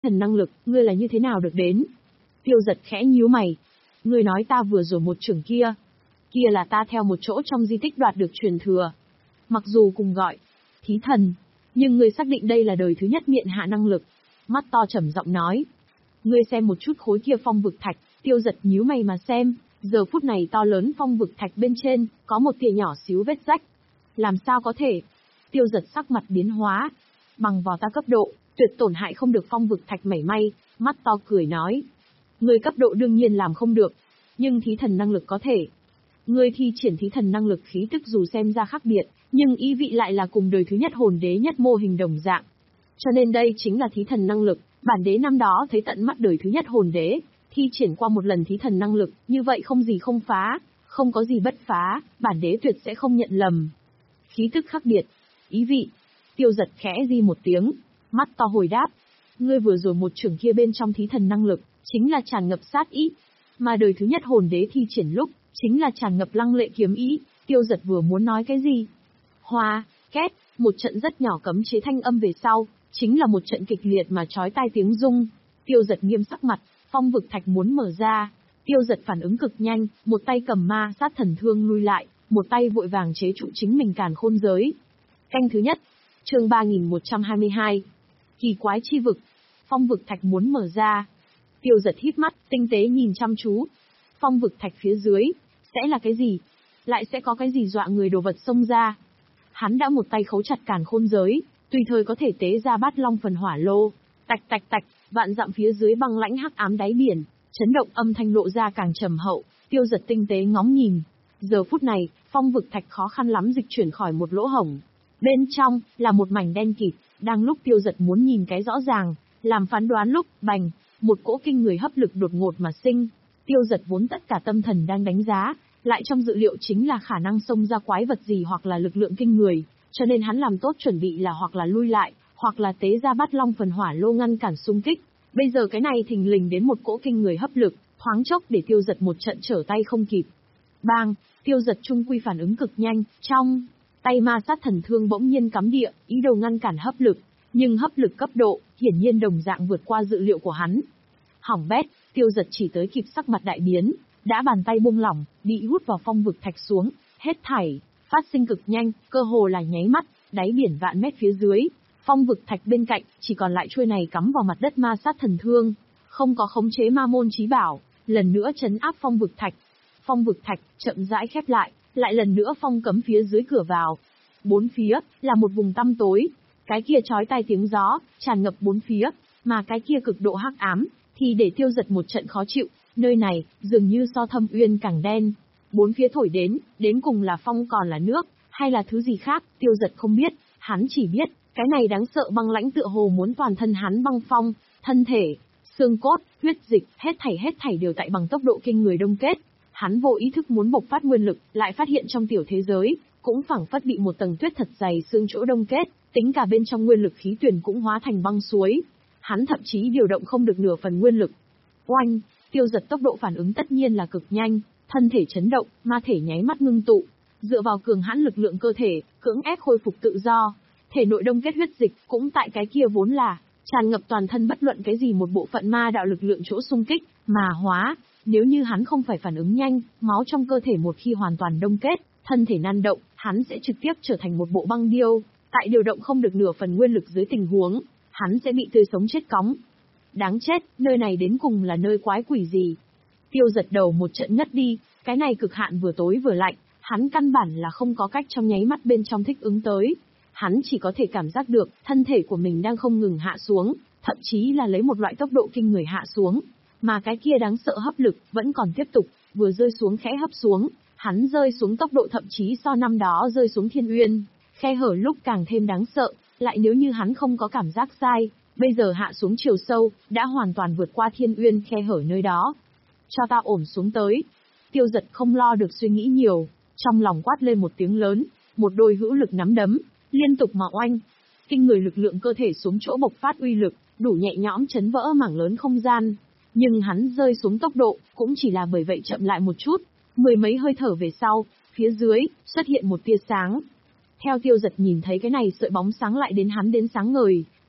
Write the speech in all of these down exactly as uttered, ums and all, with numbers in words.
thần năng lực, ngươi là như thế nào được đến? Tiêu Giật khẽ nhíu mày. Ngươi nói ta vừa rồi một chưởng kia. Kia là ta theo một chỗ trong di tích đoạt được truyền thừa. Mặc dù cùng gọi thí thần, nhưng ngươi xác định đây là đời thứ nhất miện hạ năng lực. Mắt to trầm giọng nói. Ngươi xem một chút khối kia phong vực thạch. Tiêu Giật nhíu mày mà xem, giờ phút này to lớn phong vực thạch bên trên, có một tia nhỏ xíu vết rách. Làm sao có thể? Tiêu Giật sắc mặt biến hóa. Bằng vào ta cấp độ, tuyệt tổn hại không được phong vực thạch mảy may, mắt to cười nói. Ngươi cấp độ đương nhiên làm không được, nhưng thí thần năng lực có thể. Ngươi thi triển thí thần năng lực khí tức dù xem ra khác biệt, nhưng ý vị lại là cùng đời thứ nhất hồn đế nhất mô hình đồng dạng. Cho nên đây chính là thí thần năng lực, bản đế năm đó thấy tận mắt đời thứ nhất hồn đế, thi triển qua một lần thí thần năng lực, như vậy không gì không phá, không có gì bất phá, bản đế tuyệt sẽ không nhận lầm. Khí tức khác biệt, ý vị. Tiêu Giật khẽ di một tiếng, mắt to hồi đáp. Ngươi vừa rồi một chưởng kia bên trong thí thần năng lực, chính là tràn ngập sát ý. Mà đời thứ nhất hồn đế thi triển lúc, chính là tràn ngập lăng lệ kiếm ý. Tiêu Giật vừa muốn nói cái gì? Hoa, két, một trận rất nhỏ cấm chế thanh âm về sau, chính là một trận kịch liệt mà chói tai tiếng rung. Tiêu Giật nghiêm sắc mặt, phong vực thạch muốn mở ra. Tiêu Giật phản ứng cực nhanh, một tay cầm ma sát thần thương lui lại, một tay vội vàng chế trụ chính mình càn khôn giới. Canh thứ nhất, chương ba nghìn một trăm hai mươi hai. Kỳ quái chi vực. Phong vực thạch muốn mở ra. Tiêu Giật híp mắt, tinh tế nhìn chăm chú. Phong vực thạch phía dưới, sẽ là cái gì? Lại sẽ có cái gì dọa người đồ vật xông ra? Hắn đã một tay khấu chặt càn khôn giới, tùy thời có thể tế ra bát long phần hỏa lô. Tạch tạch tạch, vạn dặm phía dưới băng lãnh hắc ám đáy biển, chấn động âm thanh lộ ra càng trầm hậu. Tiêu Giật tinh tế ngóng nhìn. Giờ phút này, phong vực thạch khó khăn lắm dịch chuyển khỏi một lỗ hổng. Bên trong, là một mảnh đen kịt, đang lúc Tiêu Giật muốn nhìn cái rõ ràng, làm phán đoán lúc, bành, một cỗ kinh người hấp lực đột ngột mà sinh. Tiêu Giật vốn tất cả tâm thần đang đánh giá, lại trong dự liệu chính là khả năng xông ra quái vật gì hoặc là lực lượng kinh người, cho nên hắn làm tốt chuẩn bị là hoặc là lui lại, hoặc là tế ra bát long phần hỏa lô ngăn cản xung kích. Bây giờ cái này thình lình đến một cỗ kinh người hấp lực, thoáng chốc để Tiêu Giật một trận trở tay không kịp. Bang, Tiêu Giật trung quy phản ứng cực nhanh, trong tay ma sát thần thương bỗng nhiên cắm địa, ý đồ ngăn cản hấp lực, nhưng hấp lực cấp độ, hiển nhiên đồng dạng vượt qua dự liệu của hắn. Hỏng bét, Tiêu Giật chỉ tới kịp sắc mặt đại biến, đã bàn tay buông lỏng, bị hút vào phong vực thạch xuống, hết thảy, phát sinh cực nhanh, cơ hồ là nháy mắt, đáy biển vạn mét phía dưới, phong vực thạch bên cạnh, chỉ còn lại chuôi này cắm vào mặt đất ma sát thần thương, không có khống chế ma môn chí bảo, lần nữa trấn áp phong vực thạch. Phong vực thạch, chậm rãi khép lại, lại lần nữa phong cấm phía dưới cửa vào. Bốn phía, là một vùng tăm tối, cái kia chói tai tiếng gió, tràn ngập bốn phía, mà cái kia cực độ hắc ám, thì để Tiêu Giật một trận khó chịu, nơi này, dường như so thâm uyên càng đen. Bốn phía thổi đến, đến cùng là phong còn là nước, hay là thứ gì khác, Tiêu Giật không biết, hắn chỉ biết, cái này đáng sợ băng lãnh tựa hồ muốn toàn thân hắn băng phong, thân thể, xương cốt, huyết dịch, hết thảy hết thảy đều tại bằng tốc độ kinh người đông kết. Hắn vô ý thức muốn bộc phát nguyên lực, lại phát hiện trong tiểu thế giới, cũng phảng phất bị một tầng tuyết thật dày xương chỗ đông kết, tính cả bên trong nguyên lực khí tuyển cũng hóa thành băng suối. Hắn thậm chí điều động không được nửa phần nguyên lực. Oanh, Tiêu Giật tốc độ phản ứng tất nhiên là cực nhanh, thân thể chấn động, ma thể nháy mắt ngưng tụ, dựa vào cường hãn lực lượng cơ thể, cưỡng ép khôi phục tự do. Thể nội đông kết huyết dịch, cũng tại cái kia vốn là tràn ngập toàn thân bất luận cái gì một bộ phận ma đạo lực lượng chỗ xung kích, mà hóa. Nếu như hắn không phải phản ứng nhanh, máu trong cơ thể một khi hoàn toàn đông kết, thân thể nan động, hắn sẽ trực tiếp trở thành một bộ băng điêu, tại điều động không được nửa phần nguyên lực dưới tình huống, hắn sẽ bị tươi sống chết cóng. Đáng chết, nơi này đến cùng là nơi quái quỷ gì? Tiêu Giật đầu một trận ngất đi, cái này cực hạn vừa tối vừa lạnh, hắn căn bản là không có cách trong nháy mắt bên trong thích ứng tới. Hắn chỉ có thể cảm giác được, thân thể của mình đang không ngừng hạ xuống, thậm chí là lấy một loại tốc độ kinh người hạ xuống. Mà cái kia đáng sợ hấp lực, vẫn còn tiếp tục, vừa rơi xuống khẽ hấp xuống, hắn rơi xuống tốc độ thậm chí so năm đó rơi xuống thiên uyên, khe hở lúc càng thêm đáng sợ, lại nếu như hắn không có cảm giác sai, bây giờ hạ xuống chiều sâu, đã hoàn toàn vượt qua thiên uyên khe hở nơi đó. Cho ta ổn xuống tới. Tiêu Giật không lo được suy nghĩ nhiều, trong lòng quát lên một tiếng lớn, một đôi hữu lực nắm đấm, liên tục mà oanh. Kinh người lực lượng cơ thể xuống chỗ bộc phát uy lực, đủ nhẹ nhõm chấn vỡ mảng lớn không gian. Nhưng hắn rơi xuống tốc độ, cũng chỉ là bởi vậy chậm lại một chút, mười mấy hơi thở về sau, phía dưới, xuất hiện một tia sáng. Theo Tiêu Giật nhìn thấy cái này sợi bóng sáng lại đến hắn đến sáng ngời,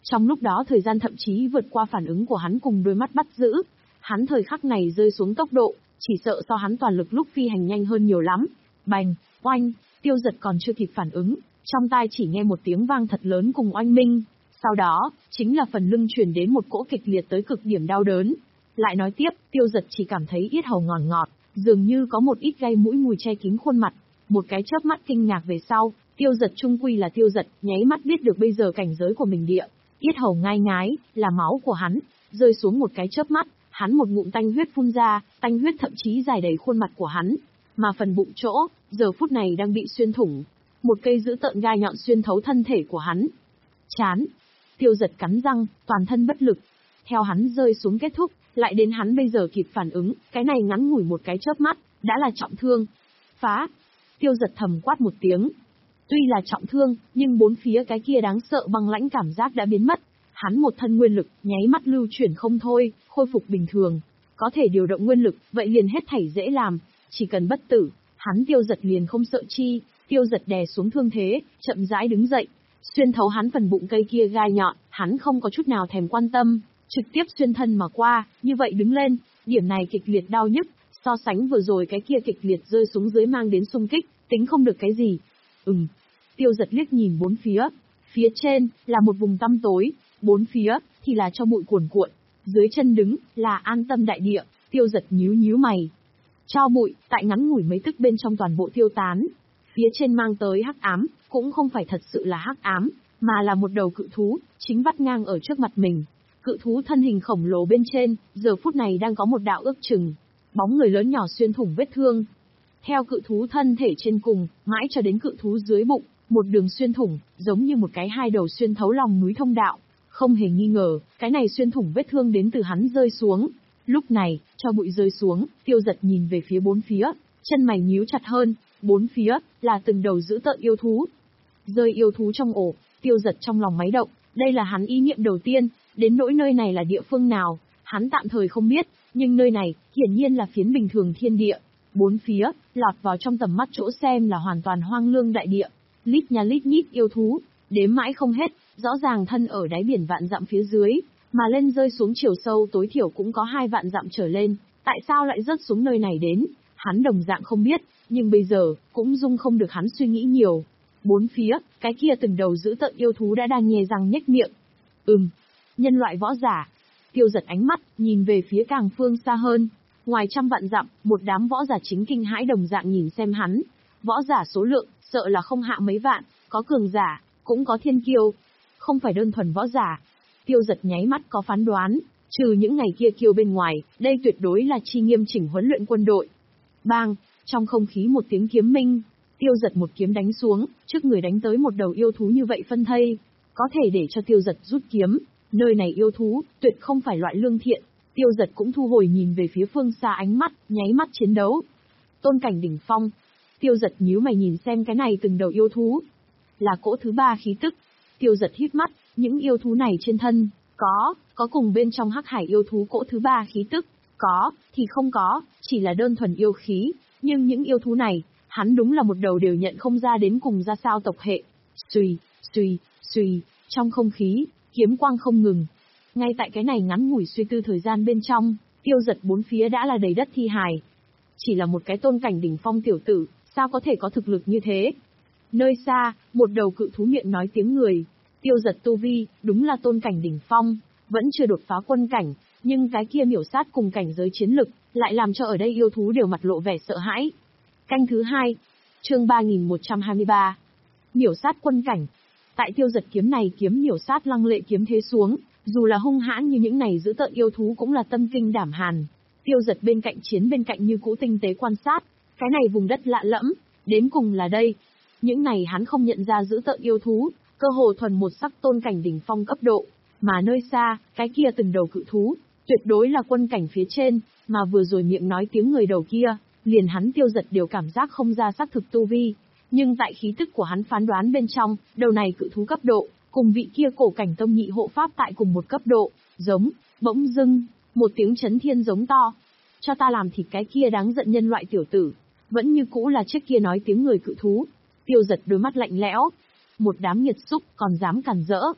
Trong lúc đó thời gian thậm chí vượt qua phản ứng của hắn cùng đôi mắt bắt giữ. Hắn thời khắc này rơi xuống tốc độ, chỉ sợ so hắn toàn lực lúc phi hành nhanh hơn nhiều lắm. Bành, oanh, Tiêu Dật còn chưa kịp phản ứng, trong tai chỉ nghe một tiếng vang thật lớn cùng oanh minh. Sau đó, chính là phần lưng truyền đến một cỗ kịch liệt tới cực điểm đau đớn. Lại nói tiếp, Tiêu Dật chỉ cảm thấy yết hầu ngọt ngọt, dường như có một ít gai mũi mùi che kín khuôn mặt. Một cái chớp mắt kinh ngạc về sau, Tiêu Dật trung quy là Tiêu Dật, nháy mắt biết được bây giờ cảnh giới của mình địa. Yết hầu ngai ngái, là máu của hắn, rơi xuống một cái chớp mắt, hắn một ngụm tanh huyết phun ra, tanh huyết thậm chí dài đầy khuôn mặt của hắn. Mà phần bụng chỗ, giờ phút này đang bị xuyên thủng. Một cây dữ tợn gai nhọn xuyên thấu thân thể của hắn. Chán. Tiêu Dật cắn răng, toàn thân bất lực. Theo hắn rơi xuống kết thúc, lại đến hắn bây giờ kịp phản ứng, cái này ngắn ngủi một cái chớp mắt, đã là trọng thương. Phá. Tiêu Dật thầm quát một tiếng. Tuy là trọng thương, nhưng bốn phía cái kia đáng sợ băng lãnh cảm giác đã biến mất. Hắn một thân nguyên lực, nháy mắt lưu chuyển không thôi, khôi phục bình thường. Có thể điều động nguyên lực, vậy liền hết thảy dễ làm. Chỉ cần bất tử, hắn Tiêu Dật liền không sợ chi. Tiêu Dật đè xuống thương thế, chậm rãi đứng dậy. Xuyên thấu hắn phần bụng cây kia gai nhọn, hắn không có chút nào thèm quan tâm. Trực tiếp xuyên thân mà qua, như vậy đứng lên, điểm này kịch liệt đau nhức. So sánh vừa rồi cái kia kịch liệt rơi xuống dưới mang đến xung kích, tính không được cái gì. Ừm. Tiêu Dật liếc nhìn bốn phía. Phía trên, là một vùng tăm tối. Bốn phía, thì là cho bụi cuồn cuộn. Dưới chân đứng, là an tâm đại địa. Tiêu Dật nhíu nhíu mày. Cho bụi, tại ngắn ngủi mấy tức bên trong toàn bộ tiêu tán. Phía trên mang tới hắc ám, cũng không phải thật sự là hắc ám, mà là một đầu cự thú, chính vắt ngang ở trước mặt mình. Cự thú thân hình khổng lồ bên trên, giờ phút này đang có một đạo ước chừng. Bóng người lớn nhỏ xuyên thủng vết thương. Theo cự thú thân thể trên cùng, mãi cho đến cự thú dưới bụng, một đường xuyên thủng, giống như một cái hai đầu xuyên thấu lòng núi thông đạo. Không hề nghi ngờ, cái này xuyên thủng vết thương đến từ hắn rơi xuống. Lúc này, cho bụi rơi xuống, Tiêu Dật nhìn về phía bốn phía, chân mày nhíu chặt hơn, bốn phía, là từng đầu dữ tợn yêu thú. Rơi yêu thú trong ổ, Tiêu Dật trong lòng máy động, đây là hắn ý niệm đầu tiên, đến nỗi nơi này là địa phương nào, hắn tạm thời không biết, nhưng nơi này, hiển nhiên là phiến bình thường thiên địa. Bốn phía, lọt vào trong tầm mắt chỗ xem là hoàn toàn hoang lương đại địa, lít nha lít nhít yêu thú, đếm mãi không hết, rõ ràng thân ở đáy biển vạn dặm phía dưới, mà lên rơi xuống chiều sâu tối thiểu cũng có hai vạn dặm trở lên, tại sao lại rớt xuống nơi này đến, hắn đồng dạng không biết, nhưng bây giờ, cũng dung không được hắn suy nghĩ nhiều. Bốn phía, cái kia từng đầu dữ tợn yêu thú đã đang nhè răng nhếch miệng. Ừm, nhân loại võ giả. Tiêu Dật ánh mắt, nhìn về phía càng phương xa hơn. Ngoài trăm vạn dặm, một đám võ giả chính kinh hãi đồng dạng nhìn xem hắn. Võ giả số lượng, sợ là không hạ mấy vạn, có cường giả, cũng có thiên kiêu. Không phải đơn thuần võ giả. Tiêu Dật nháy mắt có phán đoán, trừ những ngày kia kiêu bên ngoài, đây tuyệt đối là chi nghiêm chỉnh huấn luyện quân đội. Bang, trong không khí một tiếng kiếm minh, Tiêu Dật một kiếm đánh xuống, trước người đánh tới một đầu yêu thú như vậy phân thây. Có thể để cho Tiêu Dật rút kiếm, nơi này yêu thú, tuyệt không phải loại lương thiện. Tiêu Dật cũng thu hồi nhìn về phía phương xa ánh mắt, nháy mắt chiến đấu. Tôn cảnh đỉnh phong. Tiêu Dật nhíu mày nhìn xem cái này từng đầu yêu thú. Là cỗ thứ ba khí tức. Tiêu Dật híp mắt, những yêu thú này trên thân, có, có cùng bên trong hắc hải yêu thú cỗ thứ ba khí tức. Có, thì không có, chỉ là đơn thuần yêu khí. Nhưng những yêu thú này, hắn đúng là một đầu đều nhận không ra đến cùng ra sao tộc hệ. Xùy, xùy, xùy, trong không khí, kiếm quang không ngừng. Ngay tại cái này ngắn ngủi suy tư thời gian bên trong, Tiêu Dật bốn phía đã là đầy đất thi hài. Chỉ là một cái tôn cảnh đỉnh phong tiểu tử, sao có thể có thực lực như thế? Nơi xa, một đầu cự thú miệng nói tiếng người. Tiêu Dật tu vi, đúng là tôn cảnh đỉnh phong, vẫn chưa đột phá quân cảnh, nhưng cái kia miểu sát cùng cảnh giới chiến lực, lại làm cho ở đây yêu thú đều mặt lộ vẻ sợ hãi. Canh thứ hai, chương ba nghìn một trăm hai mươi ba. Miểu sát quân cảnh. Tại Tiêu Dật kiếm này kiếm miểu sát lăng lệ kiếm thế xuống, dù là hung hãn như những này giữ tợn yêu thú cũng là tâm kinh đảm hàn. Tiêu Dật bên cạnh chiến bên cạnh như cũ tinh tế quan sát, cái này vùng đất lạ lẫm, đến cùng là đây. Những này hắn không nhận ra giữ tợn yêu thú, cơ hồ thuần một sắc tôn cảnh đỉnh phong cấp độ, mà nơi xa, cái kia từng đầu cự thú, tuyệt đối là quân cảnh phía trên, mà vừa rồi miệng nói tiếng người đầu kia, liền hắn Tiêu Dật đều cảm giác không ra xác thực tu vi. Nhưng tại khí tức của hắn phán đoán bên trong, đầu này cự thú cấp độ, cùng vị kia cổ cảnh tông nhị hộ pháp tại cùng một cấp độ, giống, bỗng dưng, một tiếng chấn thiên giống to. Cho ta làm thịt cái kia đáng giận nhân loại tiểu tử, vẫn như cũ là trước kia nói tiếng người cự thú. Tiêu Dật đôi mắt lạnh lẽo, một đám nghiệt xúc còn dám cản rỡ.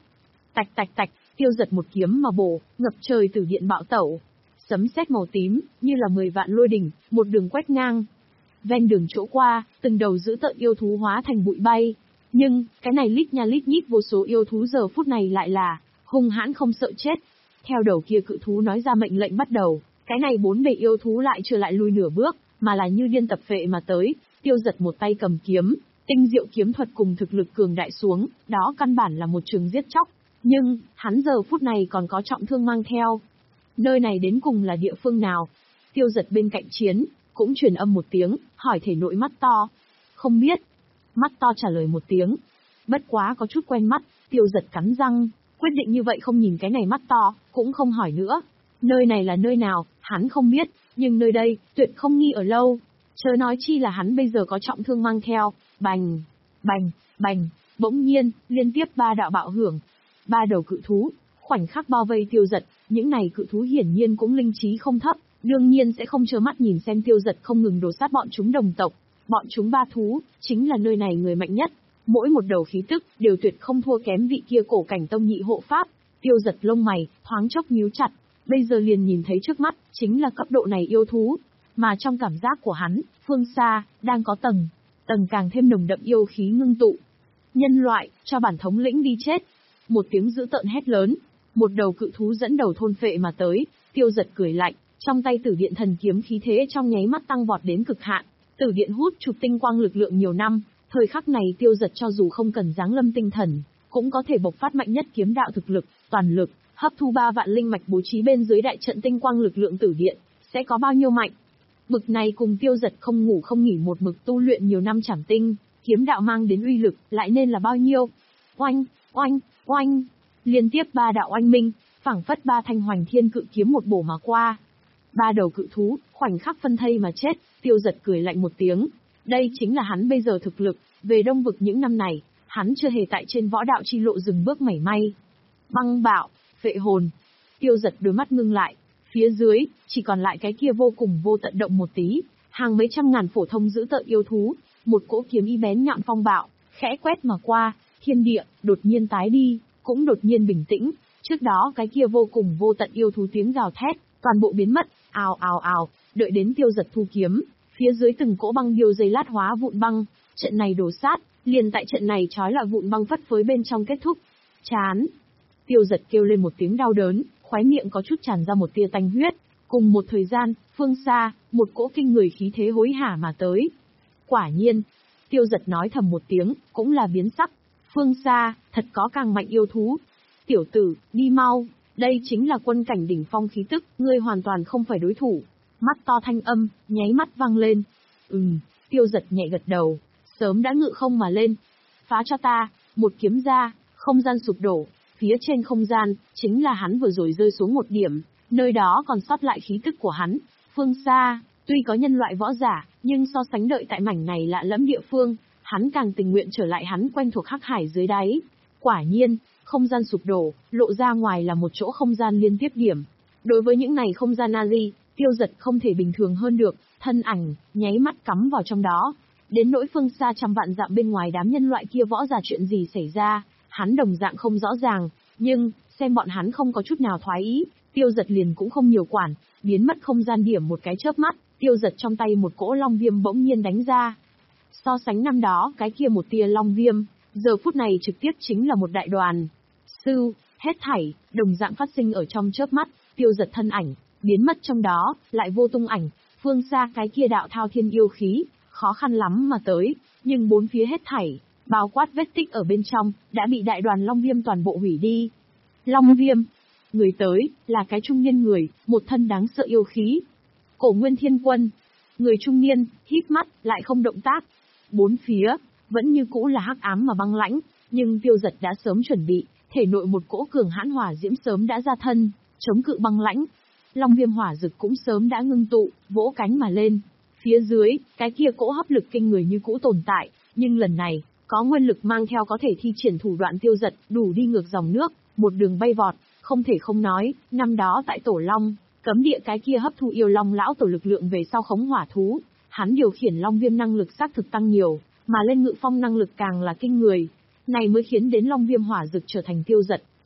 Tạch tạch tạch, Tiêu Dật một kiếm mà bổ, ngập trời tử điện bạo tẩu. Sấm sét màu tím, như là mười vạn lôi đỉnh, một đường quét ngang. Ven đường chỗ qua, từng đầu dữ tợn yêu thú hóa thành bụi bay. Nhưng, cái này lít nha lít nhít vô số yêu thú giờ phút này lại là hung hãn không sợ chết. Theo đầu kia cự thú nói ra mệnh lệnh bắt đầu, cái này bốn bầy yêu thú lại chưa lại lui nửa bước, mà là như điên tập phệ mà tới. Tiêu Dật một tay cầm kiếm, tinh diệu kiếm thuật cùng thực lực cường đại xuống, đó căn bản là một trường giết chóc. Nhưng, hắn giờ phút này còn có trọng thương mang theo. Nơi này đến cùng là địa phương nào? Tiêu Dật bên cạnh chiến, cũng truyền âm một tiếng, hỏi thể nội mắt to. Không biết. Mắt to trả lời một tiếng. Bất quá có chút quen mắt, Tiêu Dật cắn răng, quyết định như vậy không nhìn cái này mắt to, cũng không hỏi nữa. Nơi này là nơi nào, hắn không biết, nhưng nơi đây, tuyệt không nghi ở lâu. Chớ nói chi là hắn bây giờ có trọng thương mang theo. Bành, bành, bành, bỗng nhiên, liên tiếp ba đạo bạo hưởng. Ba đầu cự thú, khoảnh khắc bao vây Tiêu Dật, những này cự thú hiển nhiên cũng linh trí không thấp, đương nhiên sẽ không trơ mắt nhìn xem Tiêu Dật không ngừng đổ sát bọn chúng đồng tộc. Bọn chúng ba thú, chính là nơi này người mạnh nhất, mỗi một đầu khí tức, đều tuyệt không thua kém vị kia cổ cảnh tông nhị hộ pháp. Tiêu Dật lông mày, thoáng chốc nhíu chặt, bây giờ liền nhìn thấy trước mắt, chính là cấp độ này yêu thú. Mà trong cảm giác của hắn, phương xa, đang có tầng, tầng càng thêm nồng đậm yêu khí ngưng tụ. Nhân loại, cho bản thống lĩnh đi chết. Một tiếng dữ tợn hét lớn, một đầu cự thú dẫn đầu thôn phệ mà tới, Tiêu Dật cười lạnh, trong tay tử điện thần kiếm khí thế trong nháy mắt tăng vọt đến cực hạn. Tử điện hút chụp tinh quang lực lượng nhiều năm, thời khắc này Tiêu Dật cho dù không cần giáng lâm tinh thần, cũng có thể bộc phát mạnh nhất kiếm đạo thực lực, toàn lực, hấp thu ba vạn linh mạch bố trí bên dưới đại trận tinh quang lực lượng tử điện, sẽ có bao nhiêu mạnh. Bực này cùng Tiêu Dật không ngủ không nghỉ một mực tu luyện nhiều năm trảm tinh, kiếm đạo mang đến uy lực, lại nên là bao nhiêu. Oanh, oanh, oanh, liên tiếp ba đạo oanh minh, phảng phất ba thanh hoành thiên cự kiếm một bổ mà qua. Ba đầu cự thú, khoảnh khắc phân thây mà chết, Tiêu Dật cười lạnh một tiếng. Đây chính là hắn bây giờ thực lực, về Đông Vực những năm này, hắn chưa hề tại trên võ đạo chi lộ dừng bước mảy may. Băng bạo, phệ hồn. Tiêu Dật đôi mắt ngưng lại, phía dưới, chỉ còn lại cái kia vô cùng vô tận động một tí, hàng mấy trăm ngàn phổ thông dữ tợn yêu thú, một cỗ kiếm y bén nhọn phong bạo, khẽ quét mà qua, thiên địa, đột nhiên tái đi, cũng đột nhiên bình tĩnh, trước đó cái kia vô cùng vô tận yêu thú tiếng gào thét, toàn bộ biến mất, ào ào ào, đợi đến Tiêu Dật thu kiếm, phía dưới từng cỗ băng điêu dây lát hóa vụn băng, trận này đổ sát, liền tại trận này trói lại vụn băng phất phới bên trong kết thúc. Chán. Tiêu Dật kêu lên một tiếng đau đớn, khóe miệng có chút tràn ra một tia tanh huyết, cùng một thời gian, phương xa, một cỗ kinh người khí thế hối hả mà tới. Quả nhiên, Tiêu Dật nói thầm một tiếng, cũng là biến sắc, phương xa, thật có càng mạnh yêu thú. Tiểu tử, đi mau, đây chính là quân cảnh đỉnh phong khí tức, ngươi hoàn toàn không phải đối thủ. Mắt to thanh âm, nháy mắt vang lên. Ừm, Tiêu Dật nhẹ gật đầu, sớm đã ngự không mà lên. Phá cho ta, một kiếm ra, không gian sụp đổ, phía trên không gian, chính là hắn vừa rồi rơi xuống một điểm, nơi đó còn sót lại khí tức của hắn. Phương xa, tuy có nhân loại võ giả, nhưng so sánh đợi tại mảnh này lạ lẫm địa phương, hắn càng tình nguyện trở lại hắn quen thuộc hắc hải dưới đáy. Quả nhiên, không gian sụp đổ, lộ ra ngoài là một chỗ không gian liên tiếp điểm. Đối với những này không gian Nazi, Tiêu Dật không thể bình thường hơn được, thân ảnh, nháy mắt cắm vào trong đó. Đến nỗi phương xa trăm vạn dặm bên ngoài đám nhân loại kia võ giả chuyện gì xảy ra, hắn đồng dạng không rõ ràng, nhưng, xem bọn hắn không có chút nào thoái ý, Tiêu Dật liền cũng không nhiều quản, biến mất không gian điểm một cái chớp mắt, Tiêu Dật trong tay một cỗ long viêm bỗng nhiên đánh ra. So sánh năm đó, cái kia một tia long viêm, giờ phút này trực tiếp chính là một đại đoàn. Sư, hết thảy, đồng dạng phát sinh ở trong chớp mắt, Tiêu Dật thân ảnh, biến mất trong đó, lại vô tung ảnh, phương xa cái kia đạo thao thiên yêu khí, khó khăn lắm mà tới, nhưng bốn phía hết thảy, bao quát vết tích ở bên trong, đã bị đại đoàn long viêm toàn bộ hủy đi. Long viêm, người tới, là cái trung niên người, một thân đáng sợ yêu khí. Cổ Nguyên Thiên Quân, người trung niên, híp mắt, lại không động tác. Bốn phía, vẫn như cũ là hắc ám mà băng lãnh, nhưng Tiêu Dật đã sớm chuẩn bị, thể nội một cỗ cường hãn hỏa diễm sớm đã ra thân, chống cự băng lãnh. Long viêm hỏa dực cũng sớm đã ngưng tụ, vỗ cánh mà lên. Phía dưới, cái kia cỗ hấp lực kinh người như cũ tồn tại, nhưng lần này, có nguyên lực mang theo có thể thi triển thủ đoạn Tiêu Dật, đủ đi ngược dòng nước, một đường bay vọt, không thể không nói, năm đó tại Tổ Long, cấm địa cái kia hấp thu yêu long lão tổ lực lượng về sau khống hỏa thú, hắn điều khiển long viêm năng lực xác thực tăng nhiều, mà lên ngự phong năng lực càng là kinh người. Này mới khiến đến long viêm hỏa dực trở thành Tiêu Dật,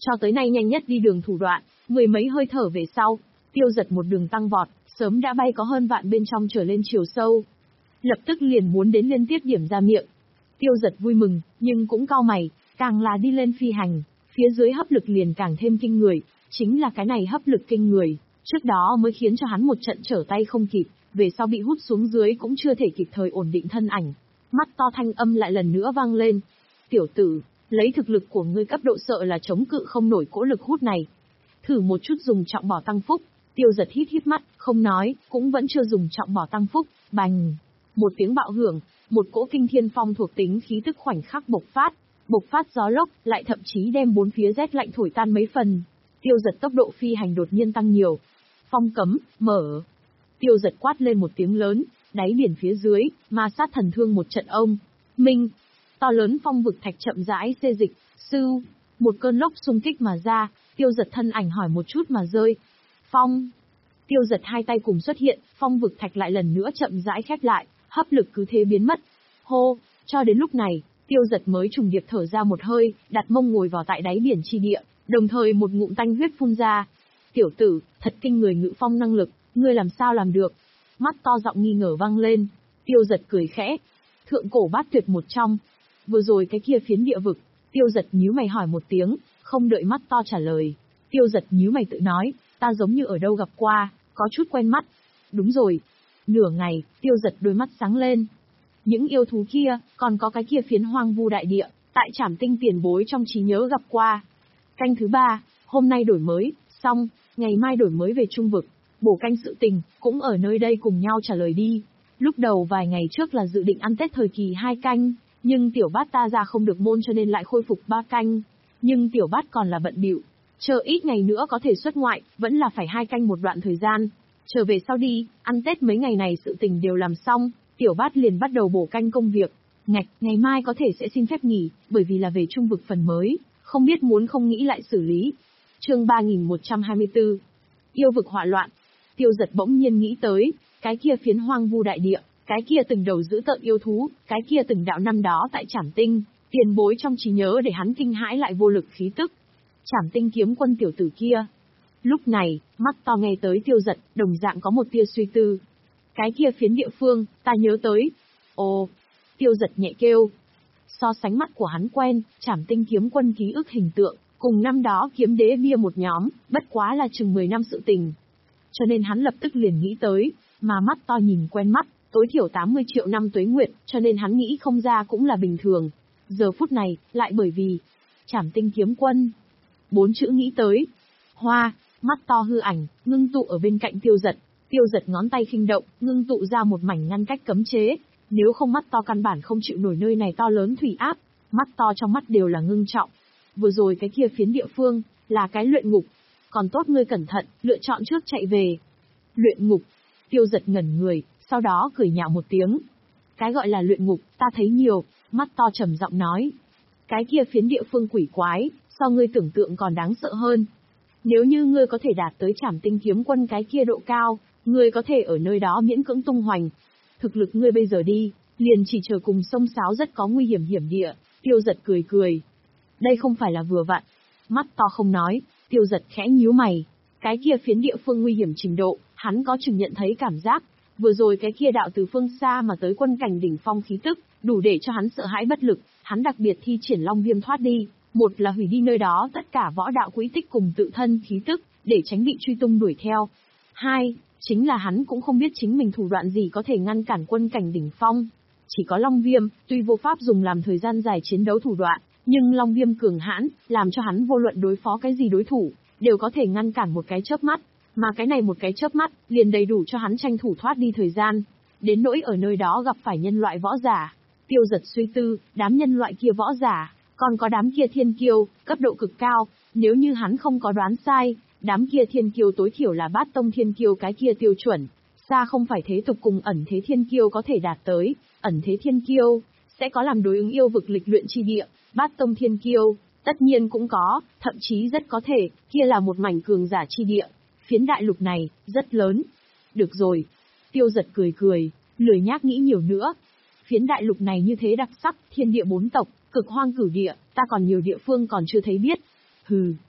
Cho tới nay nhanh nhất đi đường thủ đoạn, mười mấy hơi thở về sau, Tiêu Giật một đường tăng vọt, sớm đã bay có hơn vạn bên trong trở lên chiều sâu. Lập tức liền muốn đến liên tiếp điểm ra miệng. Tiêu Giật vui mừng, nhưng cũng cau mày, càng là đi lên phi hành, phía dưới hấp lực liền càng thêm kinh người, chính là cái này hấp lực kinh người, trước đó mới khiến cho hắn một trận trở tay không kịp, về sau bị hút xuống dưới cũng chưa thể kịp thời ổn định thân ảnh. Mắt to thanh âm lại lần nữa vang lên. Tiểu tử, lấy thực lực của ngươi cấp độ sợ là chống cự không nổi cỗ lực hút này. Thử một chút dùng trọng bỏ tăng phúc. Tiêu Giật híp híp mắt, không nói, cũng vẫn chưa dùng trọng bỏ tăng phúc, bành. Một tiếng bạo hưởng, một cỗ kinh thiên phong thuộc tính khí tức khoảnh khắc bộc phát, bộc phát gió lốc, lại thậm chí đem bốn phía rét lạnh thổi tan mấy phần. Tiêu Giật tốc độ phi hành đột nhiên tăng nhiều. Phong cấm, mở. Tiêu Giật quát lên một tiếng lớn, đáy biển phía dưới, ma sát thần thương một trận ông. Minh. To lớn phong vực thạch chậm rãi xê dịch, sưu. Một cơn lốc xung kích mà ra, Tiêu Giật thân ảnh hỏi một chút mà rơi. Phong. Tiêu Giật hai tay cùng xuất hiện, phong vực thạch lại lần nữa chậm rãi khép lại, hấp lực cứ thế biến mất. Hô, cho đến lúc này, Tiêu Giật mới trùng điệp thở ra một hơi, đặt mông ngồi vào tại đáy biển chi địa, đồng thời một ngụm tanh huyết phun ra. Tiểu tử, thật kinh người ngự phong năng lực, ngươi làm sao làm được? Mắt to giọng nghi ngờ vang lên. Tiêu Giật cười khẽ. Thượng cổ bát tuyệt một trong. Vừa rồi cái kia phiến địa vực, Tiêu Giật nhíu mày hỏi một tiếng, không đợi mắt to trả lời. Tiêu Giật nhíu mày tự nói, ta giống như ở đâu gặp qua, có chút quen mắt. Đúng rồi. Nửa ngày, Tiêu Giật đôi mắt sáng lên. Những yêu thú kia, còn có cái kia phiến hoang vu đại địa, tại Trảm Tinh tiền bối trong trí nhớ gặp qua. Canh thứ ba, hôm nay đổi mới, xong, ngày mai đổi mới về trung vực. Bổ canh sự tình, cũng ở nơi đây cùng nhau trả lời đi. Lúc đầu vài ngày trước là dự định ăn Tết thời kỳ hai canh, nhưng tiểu bát ta ra không được môn cho nên lại khôi phục ba canh. Nhưng tiểu bát còn là bận bịu, chờ ít ngày nữa có thể xuất ngoại, vẫn là phải hai canh một đoạn thời gian. Trở về sau đi, ăn Tết mấy ngày này sự tình đều làm xong, tiểu bát liền bắt đầu bổ canh công việc. Ngạch, ngày mai có thể sẽ xin phép nghỉ, bởi vì là về trung vực phần mới, không biết muốn không nghĩ lại xử lý. Chương ba nghìn một trăm hai mươi tư. Yêu vực hỏa loạn. Tiêu Giật bỗng nhiên nghĩ tới, cái kia phiến hoang vu đại địa, cái kia từng đầu dữ tợn yêu thú, cái kia từng đạo năm đó tại Trảm Tinh, tiền bối trong trí nhớ để hắn kinh hãi lại vô lực khí tức. Trảm Tinh kiếm quân tiểu tử kia. Lúc này, mắt to nghe tới Tiêu Giật, đồng dạng có một tia suy tư. Cái kia phiến địa phương, ta nhớ tới. Ồ, Tiêu Giật nhẹ kêu. So sánh mắt của hắn quen, Trảm Tinh kiếm quân ký ức hình tượng, cùng năm đó kiếm đế bia một nhóm, bất quá là chừng mười năm sự tình. Cho nên hắn lập tức liền nghĩ tới, mà mắt to nhìn quen mắt, tối thiểu tám mươi triệu năm tuế nguyệt, cho nên hắn nghĩ không ra cũng là bình thường. Giờ phút này, lại bởi vì Trảm Tinh kiếm quân. Bốn chữ nghĩ tới. Hoa, mắt to hư ảnh, ngưng tụ ở bên cạnh Tiêu Giật. Tiêu Giật ngón tay khinh động, ngưng tụ ra một mảnh ngăn cách cấm chế. Nếu không mắt to căn bản không chịu nổi nơi này to lớn thủy áp, mắt to trong mắt đều là ngưng trọng. Vừa rồi cái kia phiến địa phương, là cái luyện ngục. Còn tốt ngươi cẩn thận, lựa chọn trước chạy về. Luyện ngục. Tiêu Giật ngẩn người, sau đó cười nhạo một tiếng. Cái gọi là luyện ngục, ta thấy nhiều, mắt to trầm giọng nói. Cái kia phiến địa phương quỷ quái, so ngươi tưởng tượng còn đáng sợ hơn. Nếu như ngươi có thể đạt tới Trảm Tinh kiếm quân cái kia độ cao, ngươi có thể ở nơi đó miễn cưỡng tung hoành. Thực lực ngươi bây giờ đi, liền chỉ chờ cùng sông sáo rất có nguy hiểm hiểm địa. Tiêu Giật cười cười. Đây không phải là vừa vặn. Mắt to không nói, Tiêu Giật khẽ nhíu mày. Cái kia phiến địa phương nguy hiểm trình độ, hắn có chừng nhận thấy cảm giác. Vừa rồi cái kia đạo từ phương xa mà tới quân cảnh đỉnh phong khí tức, đủ để cho hắn sợ hãi bất lực. Hắn đặc biệt thi triển Long Viêm thoát đi. Một là hủy đi nơi đó tất cả võ đạo quỹ tích cùng tự thân khí tức, để tránh bị truy tung đuổi theo. Hai, chính là hắn cũng không biết chính mình thủ đoạn gì có thể ngăn cản quân cảnh đỉnh phong. Chỉ có Long Viêm, tuy vô pháp dùng làm thời gian dài chiến đấu thủ đoạn, nhưng Long Viêm cường hãn, làm cho hắn vô luận đối phó cái gì đối thủ, đều có thể ngăn cản một cái chớp mắt. Mà cái này một cái chớp mắt, liền đầy đủ cho hắn tranh thủ thoát đi thời gian. Đến nỗi ở nơi đó gặp phải nhân loại võ giả. Tiêu Giật suy tư, đám nhân loại kia võ giả, còn có đám kia thiên kiêu, cấp độ cực cao, nếu như hắn không có đoán sai, đám kia thiên kiêu tối thiểu là bát tông thiên kiêu cái kia tiêu chuẩn, xa không phải thế tục cùng ẩn thế thiên kiêu có thể đạt tới, ẩn thế thiên kiêu, sẽ có làm đối ứng yêu vực lịch luyện chi địa, bát tông thiên kiêu, tất nhiên cũng có, thậm chí rất có thể, kia là một mảnh cường giả chi địa, phiến đại lục này, rất lớn. Được rồi. Tiêu Giật cười cười, lười nhác nghĩ nhiều nữa. Phiến đại lục này như thế đặc sắc, thiên địa bốn tộc, cực hoang cửu địa, ta còn nhiều địa phương còn chưa thấy biết. Hừ,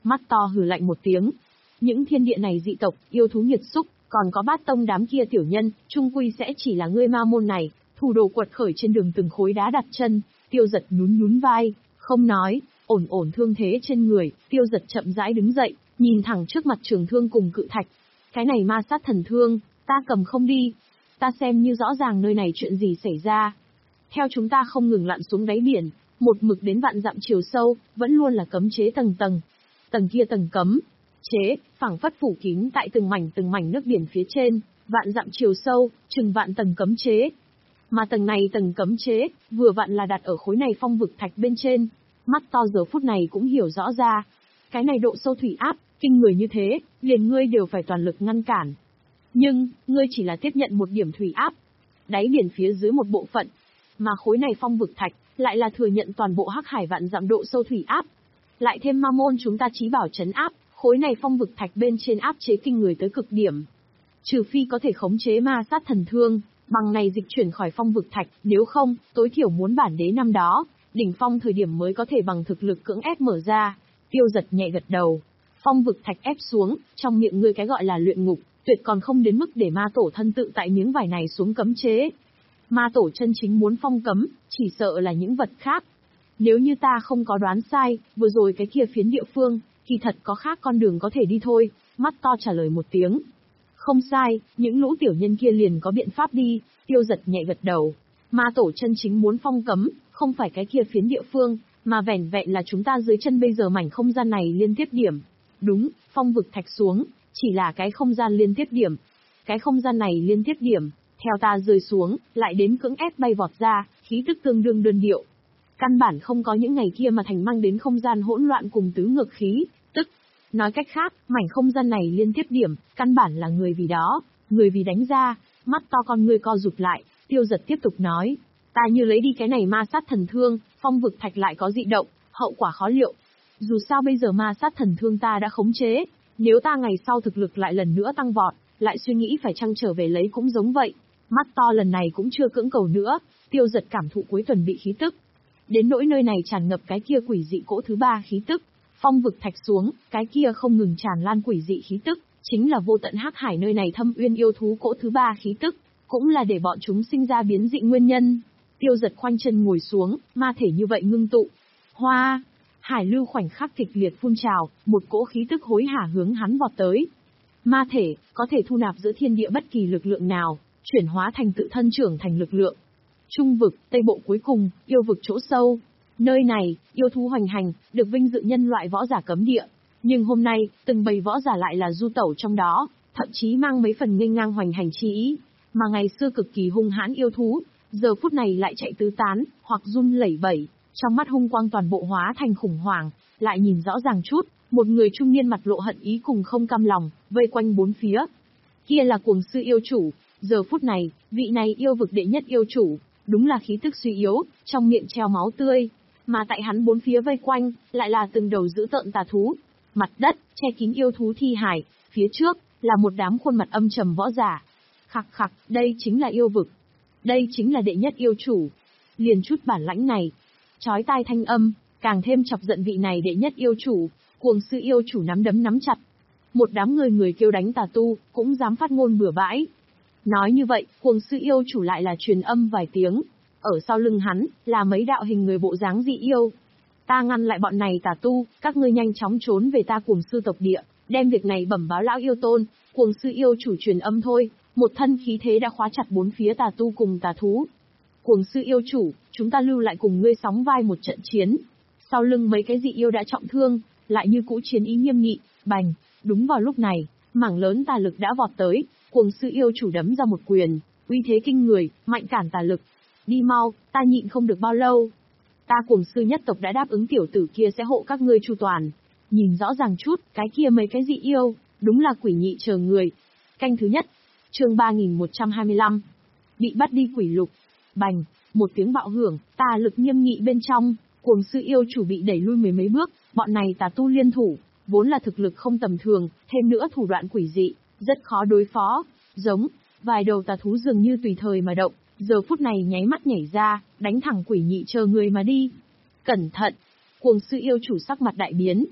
Mắt to hừ lạnh một tiếng. Những thiên địa này dị tộc, yêu thú nghiệt xúc, còn có bát tông đám kia tiểu nhân, chung quy sẽ chỉ là ngươi ma môn này, thủ đồ quật khởi trên đường từng khối đá đặt chân. Tiêu Giật nhún nhún vai, không nói, ổn ổn thương thế trên người, Tiêu Giật chậm rãi đứng dậy, nhìn thẳng trước mặt trường thương cùng cự thạch. Cái này ma sát thần thương, ta cầm không đi. Ta xem như rõ ràng nơi này chuyện gì xảy ra. Theo chúng ta không ngừng lặn xuống đáy biển, một mực đến vạn dặm chiều sâu, vẫn luôn là cấm chế tầng tầng. Tầng kia tầng cấm chế, phảng phất phủ kín tại từng mảnh từng mảnh nước biển phía trên, vạn dặm chiều sâu, chừng vạn tầng cấm chế. Mà tầng này tầng cấm chế, vừa vặn là đặt ở khối này phong vực thạch bên trên. Mắt to giờ phút này cũng hiểu rõ ra. Cái này độ sâu thủy áp, kinh người như thế, liền ngươi đều phải toàn lực ngăn cản. Nhưng, ngươi chỉ là tiếp nhận một điểm thủy áp, đáy biển phía dưới một bộ phận. Mà khối này phong vực thạch, lại là thừa nhận toàn bộ hắc hải vạn dặm độ sâu thủy áp. Lại thêm ma môn chúng ta chí bảo trấn áp, khối này phong vực thạch bên trên áp chế kinh người tới cực điểm. Trừ phi có thể khống chế ma sát thần thương, bằng này dịch chuyển khỏi phong vực thạch, nếu không, tối thiểu muốn bản đế năm đó, đỉnh phong thời điểm mới có thể bằng thực lực cưỡng ép mở ra. Tiêu Giật nhẹ gật đầu. Phong vực thạch ép xuống, trong miệng ngươi cái gọi là luyện ngục, tuyệt còn không đến mức để ma tổ thân tự tại miếng vải này xuống cấm chế. Ma tổ chân chính muốn phong cấm, chỉ sợ là những vật khác. Nếu như ta không có đoán sai, vừa rồi cái kia phiến địa phương, kỳ thật có khác con đường có thể đi thôi. Mắt to trả lời một tiếng. Không sai, những lũ tiểu nhân kia liền có biện pháp đi. Tiêu Giật nhẹ gật đầu. Ma tổ chân chính muốn phong cấm, không phải cái kia phiến địa phương, mà vẻn vẹn là chúng ta dưới chân bây giờ mảnh không gian này liên tiếp điểm. Đúng, phong vực thạch xuống, chỉ là cái không gian liên tiếp điểm. Cái không gian này liên tiếp điểm, theo ta rơi xuống, lại đến cưỡng ép bay vọt ra, khí tức tương đương đơn điệu. Căn bản không có những ngày kia mà thành mang đến không gian hỗn loạn cùng tứ ngược khí, tức, nói cách khác, mảnh không gian này liên tiếp điểm, căn bản là người vì đó, người vì đánh ra. Mắt to con người co rụt lại, Tiêu Giật tiếp tục nói, ta như lấy đi cái này ma sát thần thương, phong vực thạch lại có dị động, hậu quả khó liệu. Dù sao bây giờ ma sát thần thương ta đã khống chế, nếu ta ngày sau thực lực lại lần nữa tăng vọt, lại suy nghĩ phải chăng trở về lấy cũng giống vậy. Mắt to lần này cũng chưa cưỡng cầu nữa, Tiêu Giật cảm thụ cuối tuần bị khí tức. Đến nỗi nơi này tràn ngập cái kia quỷ dị cỗ thứ ba khí tức, phong vực thạch xuống, cái kia không ngừng tràn lan quỷ dị khí tức, chính là vô tận hắc hải nơi này thâm uyên yêu thú cỗ thứ ba khí tức, cũng là để bọn chúng sinh ra biến dị nguyên nhân. Tiêu Giật khoanh chân ngồi xuống, ma thể như vậy ngưng tụ. Hoa, hải lưu khoảnh khắc kịch liệt phun trào, một cỗ khí tức hối hả hướng hắn vọt tới. Ma thể, có thể thu nạp giữa thiên địa bất kỳ lực lượng nào, chuyển hóa thành tự thân trưởng thành lực lượng. Trung vực, tây bộ cuối cùng, yêu vực chỗ sâu. Nơi này, yêu thú hoành hành, được vinh dự nhân loại võ giả cấm địa. Nhưng hôm nay, từng bầy võ giả lại là du tẩu trong đó, thậm chí mang mấy phần nghênh ngang hoành hành chi ý. Mà ngày xưa cực kỳ hung hãn yêu thú, giờ phút này lại chạy tứ tán, hoặc run lẩy bẩy, trong mắt hung quang toàn bộ hóa thành khủng hoảng, lại nhìn rõ ràng chút, một người trung niên mặt lộ hận ý cùng không cam lòng, vây quanh bốn phía. Kia là cuồng sư yêu chủ, giờ phút này, vị này yêu vực đệ nhất yêu chủ, đúng là khí tức suy yếu, trong miệng treo máu tươi, mà tại hắn bốn phía vây quanh, lại là từng đầu dữ tợn tà thú. Mặt đất, che kín yêu thú thi hải, phía trước, là một đám khuôn mặt âm trầm võ giả. Khặc khặc, đây chính là yêu vực. Đây chính là đệ nhất yêu chủ. Liền chút bản lãnh này. Chói tai thanh âm, càng thêm chọc giận vị này đệ nhất yêu chủ, cuồng sư yêu chủ nắm đấm nắm chặt. Một đám người người kêu đánh tà tu, cũng dám phát ngôn bừa bãi. Nói như vậy, cuồng sư yêu chủ lại là truyền âm vài tiếng. Ở sau lưng hắn, là mấy đạo hình người bộ dáng dị yêu. Ta ngăn lại bọn này tà tu, các ngươi nhanh chóng trốn về ta cuồng sư tộc địa, đem việc này bẩm báo lão yêu tôn. Cuồng sư yêu chủ truyền âm thôi, một thân khí thế đã khóa chặt bốn phía tà tu cùng tà thú. Cuồng sư yêu chủ, chúng ta lưu lại cùng ngươi sóng vai một trận chiến. Sau lưng mấy cái dị yêu đã trọng thương, lại như cũ chiến ý nghiêm nghị, bành. Đúng vào lúc này, mảng lớn tà lực đã vọt tới, cuồng sư yêu chủ đấm ra một quyền, uy thế kinh người, mạnh cản tà lực. Đi mau, ta nhịn không được bao lâu. Ta cuồng sư nhất tộc đã đáp ứng tiểu tử kia sẽ hộ các ngươi chu toàn. Nhìn rõ ràng chút, cái kia mấy cái dị yêu, đúng là quỷ nhị chờ người. Canh thứ nhất, chương ba nghìn một trăm hai mươi lăm. Bị bắt đi quỷ lục. Bành, một tiếng bạo hưởng, tà lực nghiêm nghị bên trong, cuồng sư yêu chủ bị đẩy lui mười mấy bước, bọn này tà tu liên thủ, vốn là thực lực không tầm thường, thêm nữa thủ đoạn quỷ dị, rất khó đối phó. Giống, vài đầu tà thú dường như tùy thời mà động, giờ phút này nháy mắt nhảy ra, đánh thẳng quỷ nhị chờ người mà đi. Cẩn thận! Cuồng sư yêu chủ sắc mặt đại biến.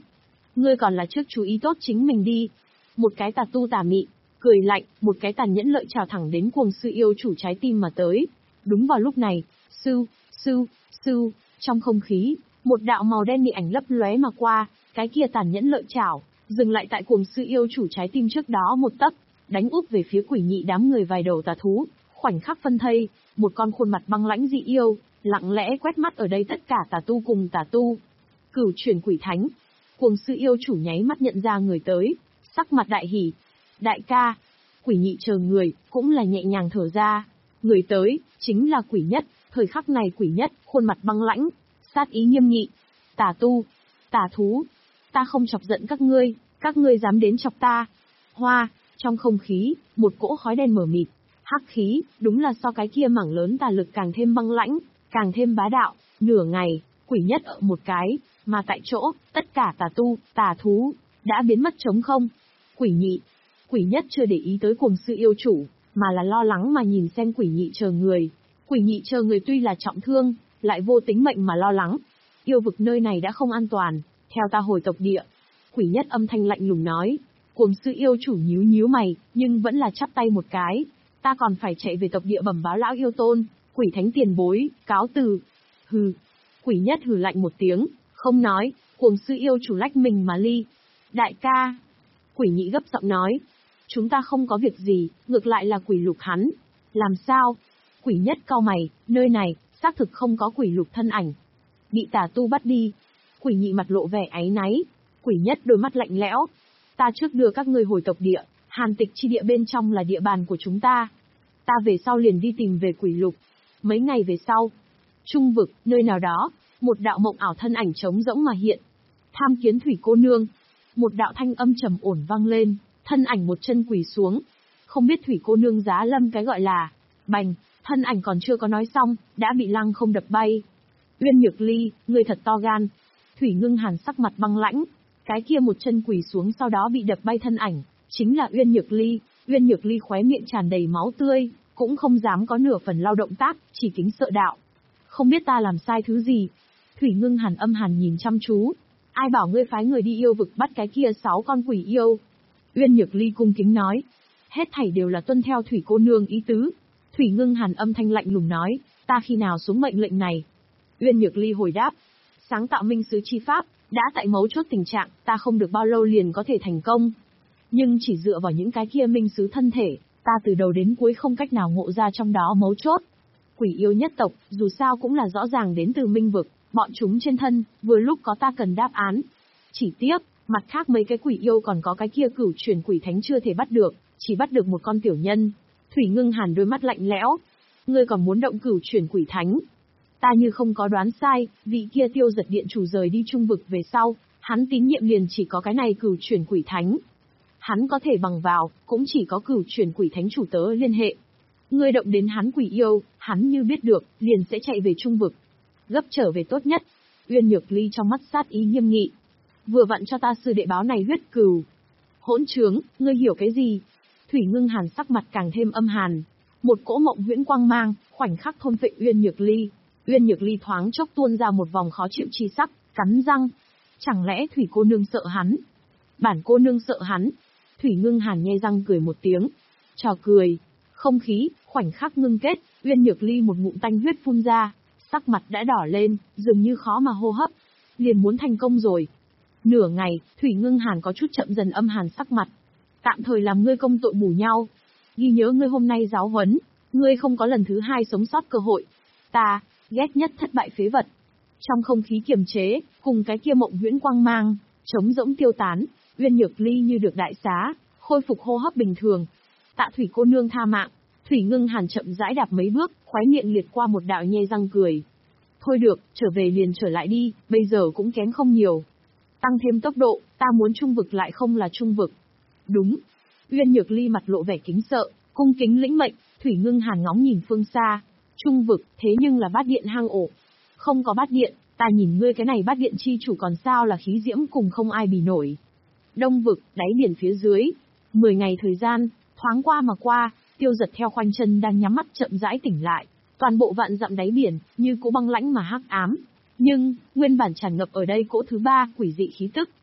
Ngươi còn là trước chú ý tốt chính mình đi. Một cái tà tu tà mị, cười lạnh, một cái tàn nhẫn lợi trào thẳng đến cuồng sư yêu chủ trái tim mà tới. Đúng vào lúc này, sưu, sưu, sưu, trong không khí, một đạo màu đen mị ảnh lấp lóe mà qua, cái kia tàn nhẫn lợi chảo, dừng lại tại cuồng sư yêu chủ trái tim trước đó một tấc, đánh úp về phía quỷ nhị đám người vài đầu tà thú, khoảnh khắc phân thây, một con khuôn mặt băng lãnh dị yêu, lặng lẽ quét mắt ở đây tất cả tà tu cùng tà tu. Cửu chuyển quỷ thánh, cuồng sư yêu chủ nháy mắt nhận ra người tới, sắc mặt đại hỉ. Đại ca, quỷ nhị chờ người, cũng là nhẹ nhàng thở ra. Người tới, chính là quỷ nhất, thời khắc này quỷ nhất, khuôn mặt băng lãnh, sát ý nghiêm nghị. Tà tu, tà thú, ta không chọc giận các ngươi, các ngươi dám đến chọc ta. Hoa, trong không khí, một cỗ khói đen mờ mịt, hắc khí, đúng là so cái kia mảng lớn tà lực càng thêm băng lãnh, càng thêm bá đạo. Nửa ngày, quỷ nhất ở một cái, mà tại chỗ, tất cả tà tu, tà thú, đã biến mất trống không. Quỷ nhị, quỷ nhất chưa để ý tới cuồng sư yêu chủ, mà là lo lắng mà nhìn xem quỷ nhị chờ người. Quỷ nhị chờ người tuy là trọng thương, lại vô tính mệnh mà lo lắng. Yêu vực nơi này đã không an toàn, theo ta hồi tộc địa. Quỷ nhất âm thanh lạnh lùng nói. Cuồng sư yêu chủ nhíu nhíu mày, nhưng vẫn là chắp tay một cái. Ta còn phải chạy về tộc địa bẩm báo lão yêu tôn, quỷ thánh tiền bối, cáo từ. Hừ. Quỷ nhất hừ lạnh một tiếng, không nói, cuồng sư yêu chủ lách mình mà ly. Đại ca. Quỷ nhị gấp giọng nói. Chúng ta không có việc gì, ngược lại là quỷ lục hắn. Làm sao? Quỷ nhất cau mày, nơi này, xác thực không có quỷ lục thân ảnh. Bị tà tu bắt đi. Quỷ nhị mặt lộ vẻ áy náy. Quỷ nhất đôi mắt lạnh lẽo. Ta trước đưa các ngươi hồi tộc địa, hàn tịch chi địa bên trong là địa bàn của chúng ta. Ta về sau liền đi tìm về quỷ lục. Mấy ngày về sau, trung vực, nơi nào đó, một đạo mộng ảo thân ảnh trống rỗng mà hiện. Tham kiến thủy cô nương. Một đạo thanh âm trầm ổn vang lên, thân ảnh một chân quỳ xuống. Không biết thủy cô nương giá lâm cái gọi là, bành, thân ảnh còn chưa có nói xong, đã bị lăng không đập bay. Uyên Nhược Ly, ngươi thật to gan. Thủy Ngưng Hàn sắc mặt băng lãnh, cái kia một chân quỳ xuống sau đó bị đập bay thân ảnh, chính là Uyên Nhược Ly. Uyên Nhược Ly khóe miệng tràn đầy máu tươi, cũng không dám có nửa phần lao động tác, chỉ kính sợ đạo. Không biết ta làm sai thứ gì. Thủy Ngưng Hàn âm hàn nhìn chăm chú. Ai bảo ngươi phái người đi yêu vực bắt cái kia sáu con quỷ yêu? Uyên Nhược Ly cung kính nói. Hết thảy đều là tuân theo Thủy cô nương ý tứ. Thủy Ngưng Hàn âm thanh lạnh lùng nói, ta khi nào xuống mệnh lệnh này? Uyên Nhược Ly hồi đáp, sáng tạo minh sứ chi pháp, đã tại mấu chốt tình trạng, ta không được bao lâu liền có thể thành công. Nhưng chỉ dựa vào những cái kia minh sứ thân thể, ta từ đầu đến cuối không cách nào ngộ ra trong đó mấu chốt. Quỷ yêu nhất tộc, dù sao cũng là rõ ràng đến từ minh vực, bọn chúng trên thân, vừa lúc có ta cần đáp án. Chỉ tiếc, mặt khác mấy cái quỷ yêu còn có cái kia cửu chuyển quỷ thánh chưa thể bắt được, chỉ bắt được một con tiểu nhân. Thủy Ngưng Hàn đôi mắt lạnh lẽo. Ngươi còn muốn động cửu chuyển quỷ thánh? Ta như không có đoán sai, vị kia Tiêu Giật điện chủ rời đi trung vực về sau, hắn tín nhiệm liền chỉ có cái này cửu chuyển quỷ thánh. Hắn có thể bằng vào, cũng chỉ có cửu chuyển quỷ thánh chủ tớ liên hệ. Ngươi động đến hắn quỷ yêu, hắn như biết được, liền sẽ chạy về trung vực. Gấp trở về tốt nhất. Uyên Nhược Ly trong mắt sát ý nghiêm nghị. Vừa vặn cho ta sư đệ báo này huyết cừu. Hỗn trướng, ngươi hiểu cái gì? Thủy Ngưng Hàn sắc mặt càng thêm âm hàn. Một cỗ mộng huyễn quang mang, khoảnh khắc thôn phệ Uyên Nhược Ly. Uyên Nhược Ly thoáng chốc tuôn ra một vòng khó chịu chi sắc, cắn răng. Chẳng lẽ Thủy cô nương sợ hắn? Bản cô nương sợ hắn. Thủy Ngưng Hàn nhe răng cười một tiếng. Trò cười. Không khí, khoảnh khắc ngưng kết, Uyên Nhược Ly một ngụm tanh huyết phun ra. Sắc mặt đã đỏ lên, dường như khó mà hô hấp. Liền muốn thành công rồi. Nửa ngày, Thủy Ngưng Hàn có chút chậm dần âm hàn sắc mặt. Tạm thời làm ngươi công tội bù nhau. Ghi nhớ ngươi hôm nay giáo huấn, ngươi không có lần thứ hai sống sót cơ hội. Ta, ghét nhất thất bại phế vật. Trong không khí kiềm chế, cùng cái kia mộng huyễn quang mang, trống rỗng tiêu tán, Uyên Nhược Ly như được đại xá, khôi phục hô hấp bình thường. Tạ Thủy cô nương tha mạng. Thủy Ngưng Hàn chậm rãi đạp mấy bước, khóe miệng liệt qua một đạo nhe răng cười. Thôi được, trở về liền trở lại đi, bây giờ cũng kém không nhiều. Tăng thêm tốc độ, ta muốn trung vực lại không là trung vực. Đúng. Uyên Nhược Ly mặt lộ vẻ kính sợ, cung kính lĩnh mệnh. Thủy Ngưng Hàn ngóng nhìn phương xa. Trung vực, thế nhưng là bát điện hang ổ. Không có bát điện, ta nhìn ngươi cái này bát điện chi chủ còn sao là khí diễm cùng không ai bì nổi. Đông vực, đáy biển phía dưới. Mười ngày thời gian, thoáng qua mà qua, Tiêu Giật theo khoanh chân đang nhắm mắt chậm rãi tỉnh lại. Toàn bộ vạn dặm đáy biển, như cỗ băng lãnh mà hắc ám. Nhưng, nguyên bản tràn ngập ở đây cỗ thứ ba, quỷ dị khí tức,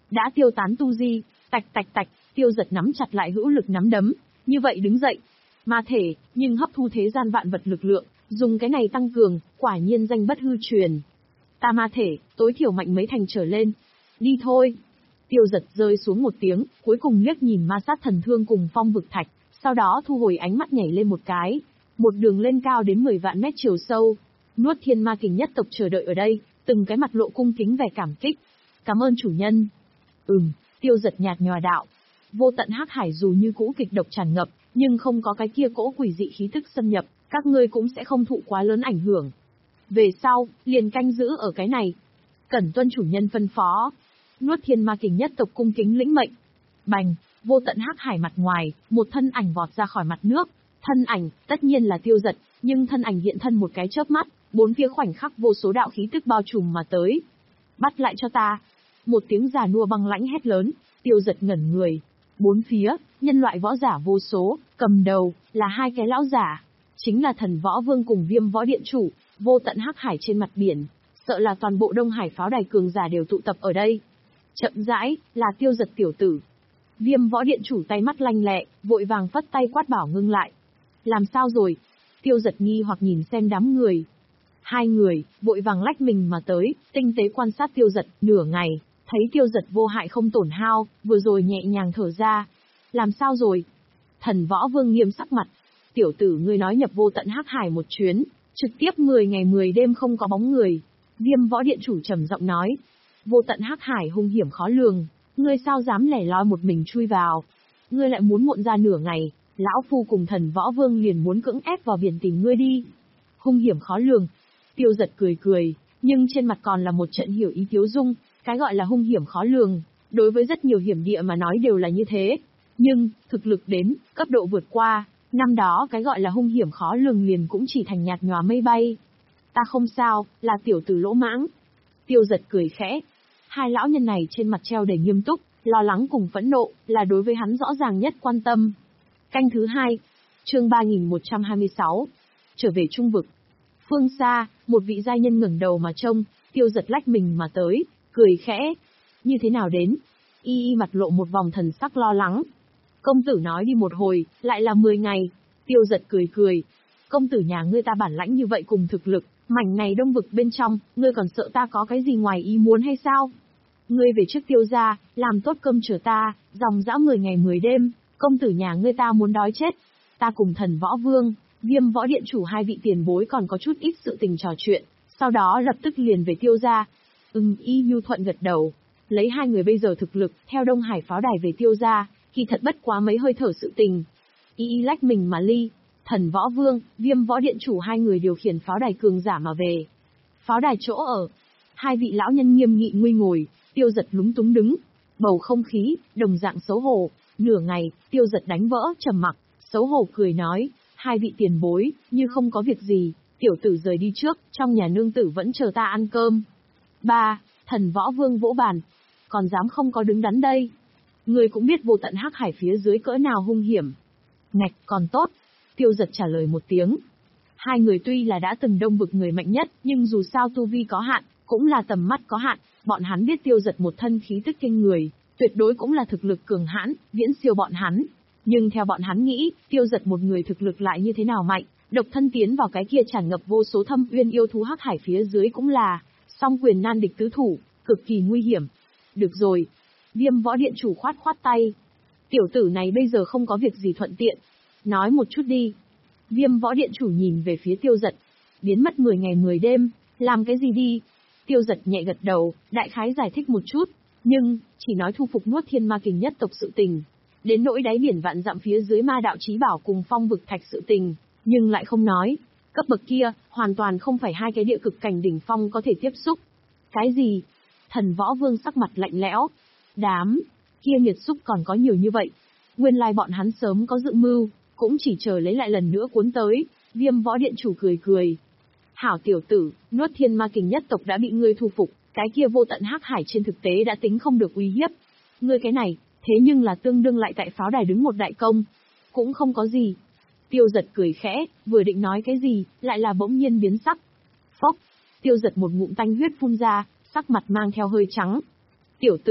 đã tiêu tán tu di, tạch tạch tạch, Tiêu Dật nắm chặt lại hữu lực nắm đấm, như vậy đứng dậy. Ma thể, nhưng hấp thu thế gian vạn vật lực lượng, dùng cái này tăng cường, quả nhiên danh bất hư truyền. Ta ma thể, tối thiểu mạnh mấy thành trở lên. Đi thôi. Tiêu Dật rơi xuống một tiếng, cuối cùng liếc nhìn ma sát thần thương cùng phong vực thạch, sau đó thu hồi ánh mắt nhảy lên một cái. Một đường lên cao đến mười vạn mét chiều sâu. Nuốt thiên ma kình nhất tộc chờ đợi ở đây, từng cái mặt lộ cung kính vẻ cảm kích. Cảm ơn chủ nhân. Ừm, Tiêu Dật nhạt nhòa đạo. Vô tận hắc hải dù như cũ kịch độc tràn ngập, nhưng không có cái kia cỗ quỷ dị khí tức xâm nhập, các ngươi cũng sẽ không thụ quá lớn ảnh hưởng. Về sau, liền canh giữ ở cái này. Cẩn tuân chủ nhân phân phó. Nuốt thiên ma kình nhất tộc cung kính lĩnh mệnh. Bành, vô tận hắc hải mặt ngoài, một thân ảnh vọt ra khỏi mặt nước. Thân ảnh, tất nhiên là Tiêu Dật, nhưng thân ảnh hiện thân một cái chớp mắt, bốn phía khoảnh khắc vô số đạo khí tức bao trùm mà tới. Bắt lại cho ta. Một tiếng già nua băng lãnh hét lớn, Tiêu Dật ngẩn người. Bốn phía, nhân loại võ giả vô số, cầm đầu, là hai cái lão giả. Chính là thần võ vương cùng viêm võ điện chủ, vô tận hắc hải trên mặt biển. Sợ là toàn bộ Đông Hải pháo đài cường giả đều tụ tập ở đây. Chậm rãi, là Tiêu Dật tiểu tử. Viêm võ điện chủ tay mắt lanh lẹ, vội vàng phất tay quát bảo ngưng lại. Làm sao rồi? Tiêu Dật nghi hoặc nhìn xem đám người. Hai người, vội vàng lách mình mà tới, tinh tế quan sát Tiêu Dật, nửa ngày, thấy Tiêu Dật vô hại không tổn hao, vừa rồi nhẹ nhàng thở ra. Làm sao rồi? Thần võ vương nghiêm sắc mặt. Tiểu tử ngươi nói nhập vô tận hắc hải một chuyến, trực tiếp mười ngày mười đêm không có bóng người. Viêm võ điện chủ trầm giọng nói. Vô tận hắc hải hung hiểm khó lường, ngươi sao dám lẻ loi một mình chui vào? Ngươi lại muốn muộn ra nửa ngày, lão phu cùng thần võ vương liền muốn cưỡng ép vào biển tìm ngươi đi. Hung hiểm khó lường. Tiêu Dật cười cười, nhưng trên mặt còn là một trận hiểu ý tiếu dung, cái gọi là hung hiểm khó lường, đối với rất nhiều hiểm địa mà nói đều là như thế. Nhưng, thực lực đến, cấp độ vượt qua, năm đó cái gọi là hung hiểm khó lường liền cũng chỉ thành nhạt nhòa mây bay. Ta không sao, là tiểu tử lỗ mãng. Tiêu Dật cười khẽ. Hai lão nhân này trên mặt treo đầy nghiêm túc, lo lắng cùng phẫn nộ, là đối với hắn rõ ràng nhất quan tâm. Canh thứ hai, chương ba nghìn một trăm hai mươi sáu, trở về trung vực. Phương xa, một vị giai nhân ngẩng đầu mà trông, Tiêu Dật lách mình mà tới, cười khẽ. Như thế nào đến? Y y mặt lộ một vòng thần sắc lo lắng. Công tử nói đi một hồi, lại là mười ngày. Tiêu Dật cười cười. Công tử nhà ngươi ta bản lãnh như vậy cùng thực lực, mảnh này đông vực bên trong, ngươi còn sợ ta có cái gì ngoài ý muốn hay sao? Ngươi về trước Tiêu gia, làm tốt cơm chờ ta, dòng dã mười ngày mười đêm, công tử nhà ngươi ta muốn đói chết. Ta cùng thần võ vương, viêm võ điện chủ hai vị tiền bối còn có chút ít sự tình trò chuyện, sau đó lập tức liền về Tiêu gia. Ừm, y nhu thuận gật đầu. Lấy hai người bây giờ thực lực, theo Đông Hải pháo đài về Tiêu gia, thì thật bất quá mấy hơi thở sự tình. Y y lách mình mà ly, thần võ vương, viêm võ điện chủ hai người điều khiển pháo đài cường giả mà về. Pháo đài chỗ ở, hai vị lão nhân nghiêm nghị nguy ngồi, Tiêu Dật lúng túng đứng. Bầu không khí, đồng dạng xấu hổ. Nửa ngày, Tiêu Dật đánh vỡ, trầm mặc, xấu hổ cười nói, hai vị tiền bối, như không có việc gì, tiểu tử rời đi trước, trong nhà nương tử vẫn chờ ta ăn cơm. Ba, thần võ vương vỗ bàn. Còn dám không có đứng đắn đây. Người cũng biết vô tận hắc hải phía dưới cỡ nào hung hiểm. Ngạch, còn tốt. Tiêu Dật trả lời một tiếng. Hai người tuy là đã từng đông vực người mạnh nhất, nhưng dù sao tu vi có hạn, cũng là tầm mắt có hạn, bọn hắn biết Tiêu Dật một thân khí tức kinh người, tuyệt đối cũng là thực lực cường hãn, viễn siêu bọn hắn. Nhưng theo bọn hắn nghĩ, Tiêu Dật một người thực lực lại như thế nào mạnh, độc thân tiến vào cái kia tràn ngập vô số thâm uyên yêu thú hắc hải phía dưới cũng là song quyền nan địch tứ thủ, cực kỳ nguy hiểm. Được rồi. Viêm võ điện chủ khoát khoát tay. Tiểu tử này bây giờ không có việc gì thuận tiện. Nói một chút đi. Viêm võ điện chủ nhìn về phía Tiêu Dật. Biến mất mười ngày mười đêm, làm cái gì đi? Tiêu Dật nhẹ gật đầu, đại khái giải thích một chút. Nhưng, chỉ nói thu phục nuốt thiên ma kình nhất tộc sự tình. Đến nỗi đáy biển vạn dặm phía dưới ma đạo chí bảo cùng phong vực thạch sự tình, nhưng lại không nói. Cấp bậc kia, hoàn toàn không phải hai cái địa cực cảnh đỉnh phong có thể tiếp xúc. Cái gì? Thần võ vương sắc mặt lạnh lẽo. Đám kia nghiệt xúc còn có nhiều như vậy. Nguyên lai bọn hắn sớm có dự mưu, cũng chỉ chờ lấy lại lần nữa cuốn tới. Viêm võ điện chủ cười cười. Hảo tiểu tử, nuốt thiên ma kình nhất tộc đã bị ngươi thu phục, cái kia vô tận hắc hải trên thực tế đã tính không được uy hiếp. Ngươi cái này, thế nhưng là tương đương lại tại pháo đài đứng một đại công. Cũng không có gì. Tiêu Dật cười khẽ, vừa định nói cái gì, lại là bỗng nhiên biến sắc. Phốc, Tiêu Dật một ngụm tanh huyết phun ra, sắc mặt mang theo hơi trắng. Tiểu tử,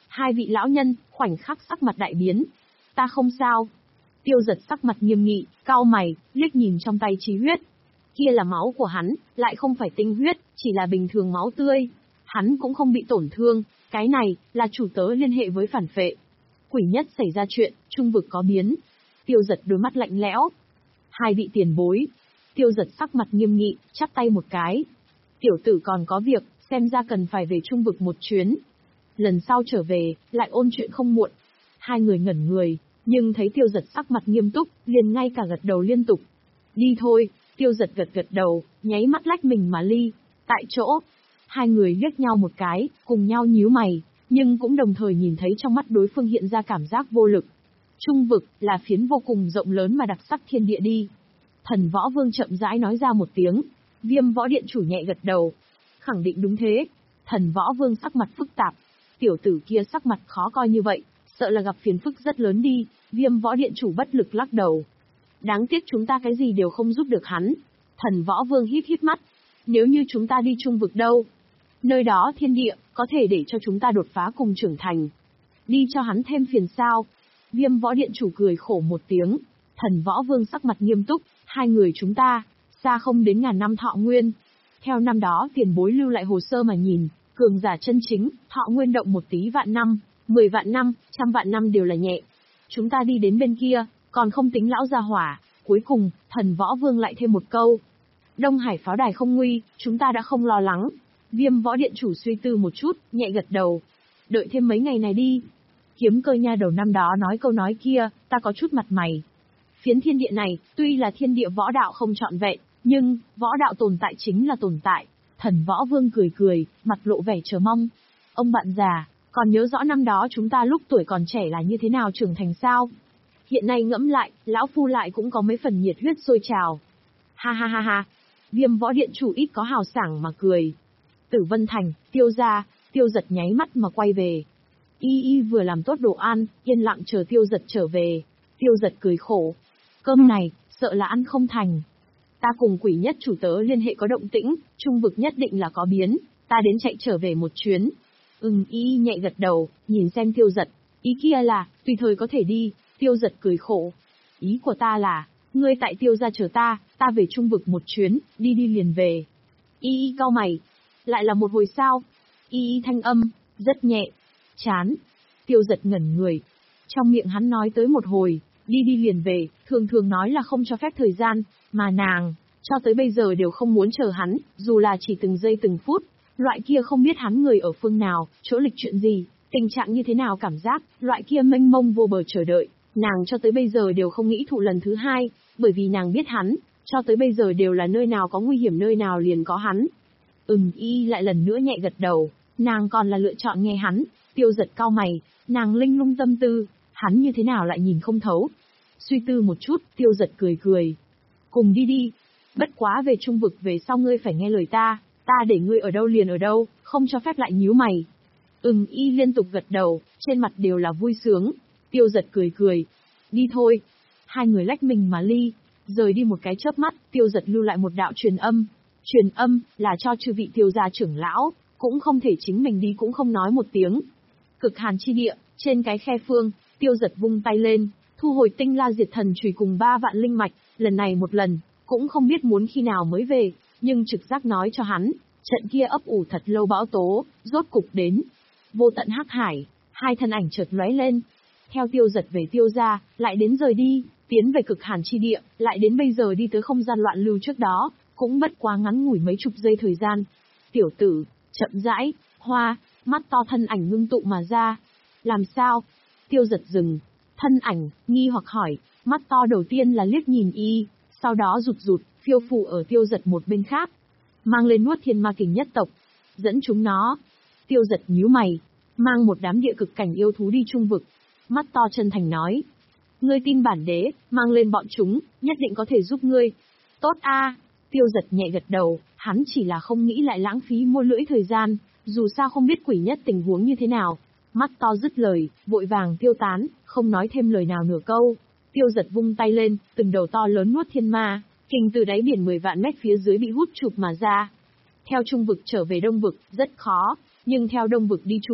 Hai vị lão nhân, khoảnh khắc sắc mặt đại biến. Ta không sao. Tiêu Giật sắc mặt nghiêm nghị, cau mày, liếc nhìn trong tay chí huyết. Kia là máu của hắn, lại không phải tinh huyết, chỉ là bình thường máu tươi. Hắn cũng không bị tổn thương, cái này, là chủ tớ liên hệ với phản phệ. Quỷ nhất xảy ra chuyện, trung vực có biến. Tiêu Giật đôi mắt lạnh lẽo. Hai vị tiền bối. Tiêu Giật sắc mặt nghiêm nghị, chắp tay một cái. Tiểu tử còn có việc, xem ra cần phải về trung vực một chuyến. Lần sau trở về, lại ôn chuyện không muộn. Hai người ngẩn người, nhưng thấy Tiêu Giật sắc mặt nghiêm túc, liền ngay cả gật đầu liên tục. Đi thôi, Tiêu Giật gật gật đầu, nháy mắt lách mình mà ly. Tại chỗ, hai người liếc nhau một cái, cùng nhau nhíu mày, nhưng cũng đồng thời nhìn thấy trong mắt đối phương hiện ra cảm giác vô lực. Trung vực, là phiến vô cùng rộng lớn mà đặc sắc thiên địa đi. Thần Võ Vương chậm rãi nói ra một tiếng. Viêm Võ Điện chủ nhẹ gật đầu. Khẳng định đúng thế. Thần Võ Vương sắc mặt phức tạp. Tiểu tử kia sắc mặt khó coi như vậy, sợ là gặp phiền phức rất lớn đi. Viêm Võ Điện chủ bất lực lắc đầu. Đáng tiếc chúng ta cái gì đều không giúp được hắn. Thần Võ Vương híp híp mắt. Nếu như chúng ta đi trung vực đâu? Nơi đó thiên địa, có thể để cho chúng ta đột phá cùng trưởng thành. Đi cho hắn thêm phiền sao? Viêm Võ Điện chủ cười khổ một tiếng. Thần Võ Vương sắc mặt nghiêm túc. Hai người chúng ta, xa không đến ngàn năm thọ nguyên. Theo năm đó tiền bối lưu lại hồ sơ mà nhìn, cường giả chân chính, thọ nguyên động một tí vạn năm, mười vạn năm, trăm vạn năm đều là nhẹ. Chúng ta đi đến bên kia, còn không tính lão gia hỏa. Cuối cùng, Thần Võ Vương lại thêm một câu. Đông Hải pháo đài không nguy, chúng ta đã không lo lắng. Viêm Võ Điện chủ suy tư một chút, nhẹ gật đầu. Đợi thêm mấy ngày này đi. Kiếm Cơ nha đầu năm đó nói câu nói kia, ta có chút mặt mày. Phiến thiên địa này, tuy là thiên địa võ đạo không trọn vẹn, nhưng, võ đạo tồn tại chính là tồn tại. Thần Võ Vương cười cười, mặt lộ vẻ chờ mong. Ông bạn già, còn nhớ rõ năm đó chúng ta lúc tuổi còn trẻ là như thế nào trưởng thành sao? Hiện nay ngẫm lại, lão phu lại cũng có mấy phần nhiệt huyết sôi trào. Ha ha ha ha. Viêm Võ Điện chủ ít có hào sảng mà cười. Tử Vân Thành, Tiêu gia, Tiêu Giật nháy mắt mà quay về. Y Y vừa làm tốt đồ ăn, yên lặng chờ Tiêu Giật trở về. Tiêu Giật cười khổ. Cơm này, sợ là ăn không thành. Ta cùng quỷ nhất chủ tớ liên hệ có động tĩnh, trung vực nhất định là có biến, ta đến chạy trở về một chuyến. Ừm, Y Y nhẹ gật đầu, nhìn xem Tiêu Giật. Ý kia là, tùy thời có thể đi. Tiêu Giật cười khổ. Ý của ta là, ngươi tại Tiêu gia chờ ta, ta về trung vực một chuyến, đi đi liền về. Y Y cau mày. Lại là một hồi sao? Y Y thanh âm, rất nhẹ. Chán. Tiêu Giật ngẩn người. Trong miệng hắn nói tới một hồi, đi đi liền về, thường thường nói là không cho phép thời gian, mà nàng, cho tới bây giờ đều không muốn chờ hắn, dù là chỉ từng giây từng phút. Loại kia không biết hắn người ở phương nào, chỗ lịch chuyện gì, tình trạng như thế nào cảm giác, loại kia mênh mông vô bờ chờ đợi, nàng cho tới bây giờ đều không nghĩ thụ lần thứ hai, bởi vì nàng biết hắn, cho tới bây giờ đều là nơi nào có nguy hiểm nơi nào liền có hắn. Ừm, Y lại lần nữa nhẹ gật đầu, nàng còn là lựa chọn nghe hắn. Tiêu Giật cau mày, nàng linh lung tâm tư, hắn như thế nào lại nhìn không thấu. Suy tư một chút, Tiêu Giật cười cười. Cùng đi đi. Bất quá về trung vực về sau ngươi phải nghe lời ta, ta để ngươi ở đâu liền ở đâu, không cho phép lại nhíu mày. Ừm, Y liên tục gật đầu, trên mặt đều là vui sướng. Tiêu Giật cười cười. Đi thôi. Hai người lách mình mà ly, rời đi một cái chớp mắt, Tiêu Giật lưu lại một đạo truyền âm. Truyền âm, là cho chư vị Tiêu gia trưởng lão, cũng không thể chính mình đi cũng không nói một tiếng. Cực hàn chi địa, trên cái khe phương, Tiêu Giật vung tay lên, thu hồi tinh la diệt thần chùy cùng ba vạn linh mạch, lần này một lần, cũng không biết muốn khi nào mới về, nhưng trực giác nói cho hắn, trận kia ấp ủ thật lâu bão tố, rốt cục đến. Vô tận hắc hải, hai thân ảnh chợt lóe lên. Theo Tiêu Giật về Tiêu gia, lại đến rời đi, tiến về cực hàn chi địa, lại đến bây giờ đi tới không gian loạn lưu trước đó, cũng bất quá ngắn ngủi mấy chục giây thời gian. Tiểu tử, chậm rãi, hoa, mắt to thân ảnh ngưng tụ mà ra. Làm sao? Tiêu Giật dừng, thân ảnh, nghi hoặc hỏi, mắt to đầu tiên là liếc nhìn Y, sau đó rụt rụt, phiêu phù ở Tiêu Giật một bên khác. Mang lên nuốt thiên ma kình nhất tộc, dẫn chúng nó. Tiêu Giật nhíu mày, mang một đám địa cực cảnh yêu thú đi trung vực. Mắt to chân thành nói, ngươi tin bản đế, mang lên bọn chúng, nhất định có thể giúp ngươi. Tốt a. Tiêu Giật nhẹ gật đầu, hắn chỉ là không nghĩ lại lãng phí môi lưỡi thời gian, dù sao không biết quỷ nhất tình huống như thế nào. Mắt to dứt lời, vội vàng tiêu tán, không nói thêm lời nào nửa câu. Tiêu Giật vung tay lên, từng đầu to lớn nuốt thiên ma, kình từ đáy biển mười vạn mét phía dưới bị hút chụp mà ra. Theo trung vực trở về đông vực, rất khó, nhưng theo đông vực đi trung vực,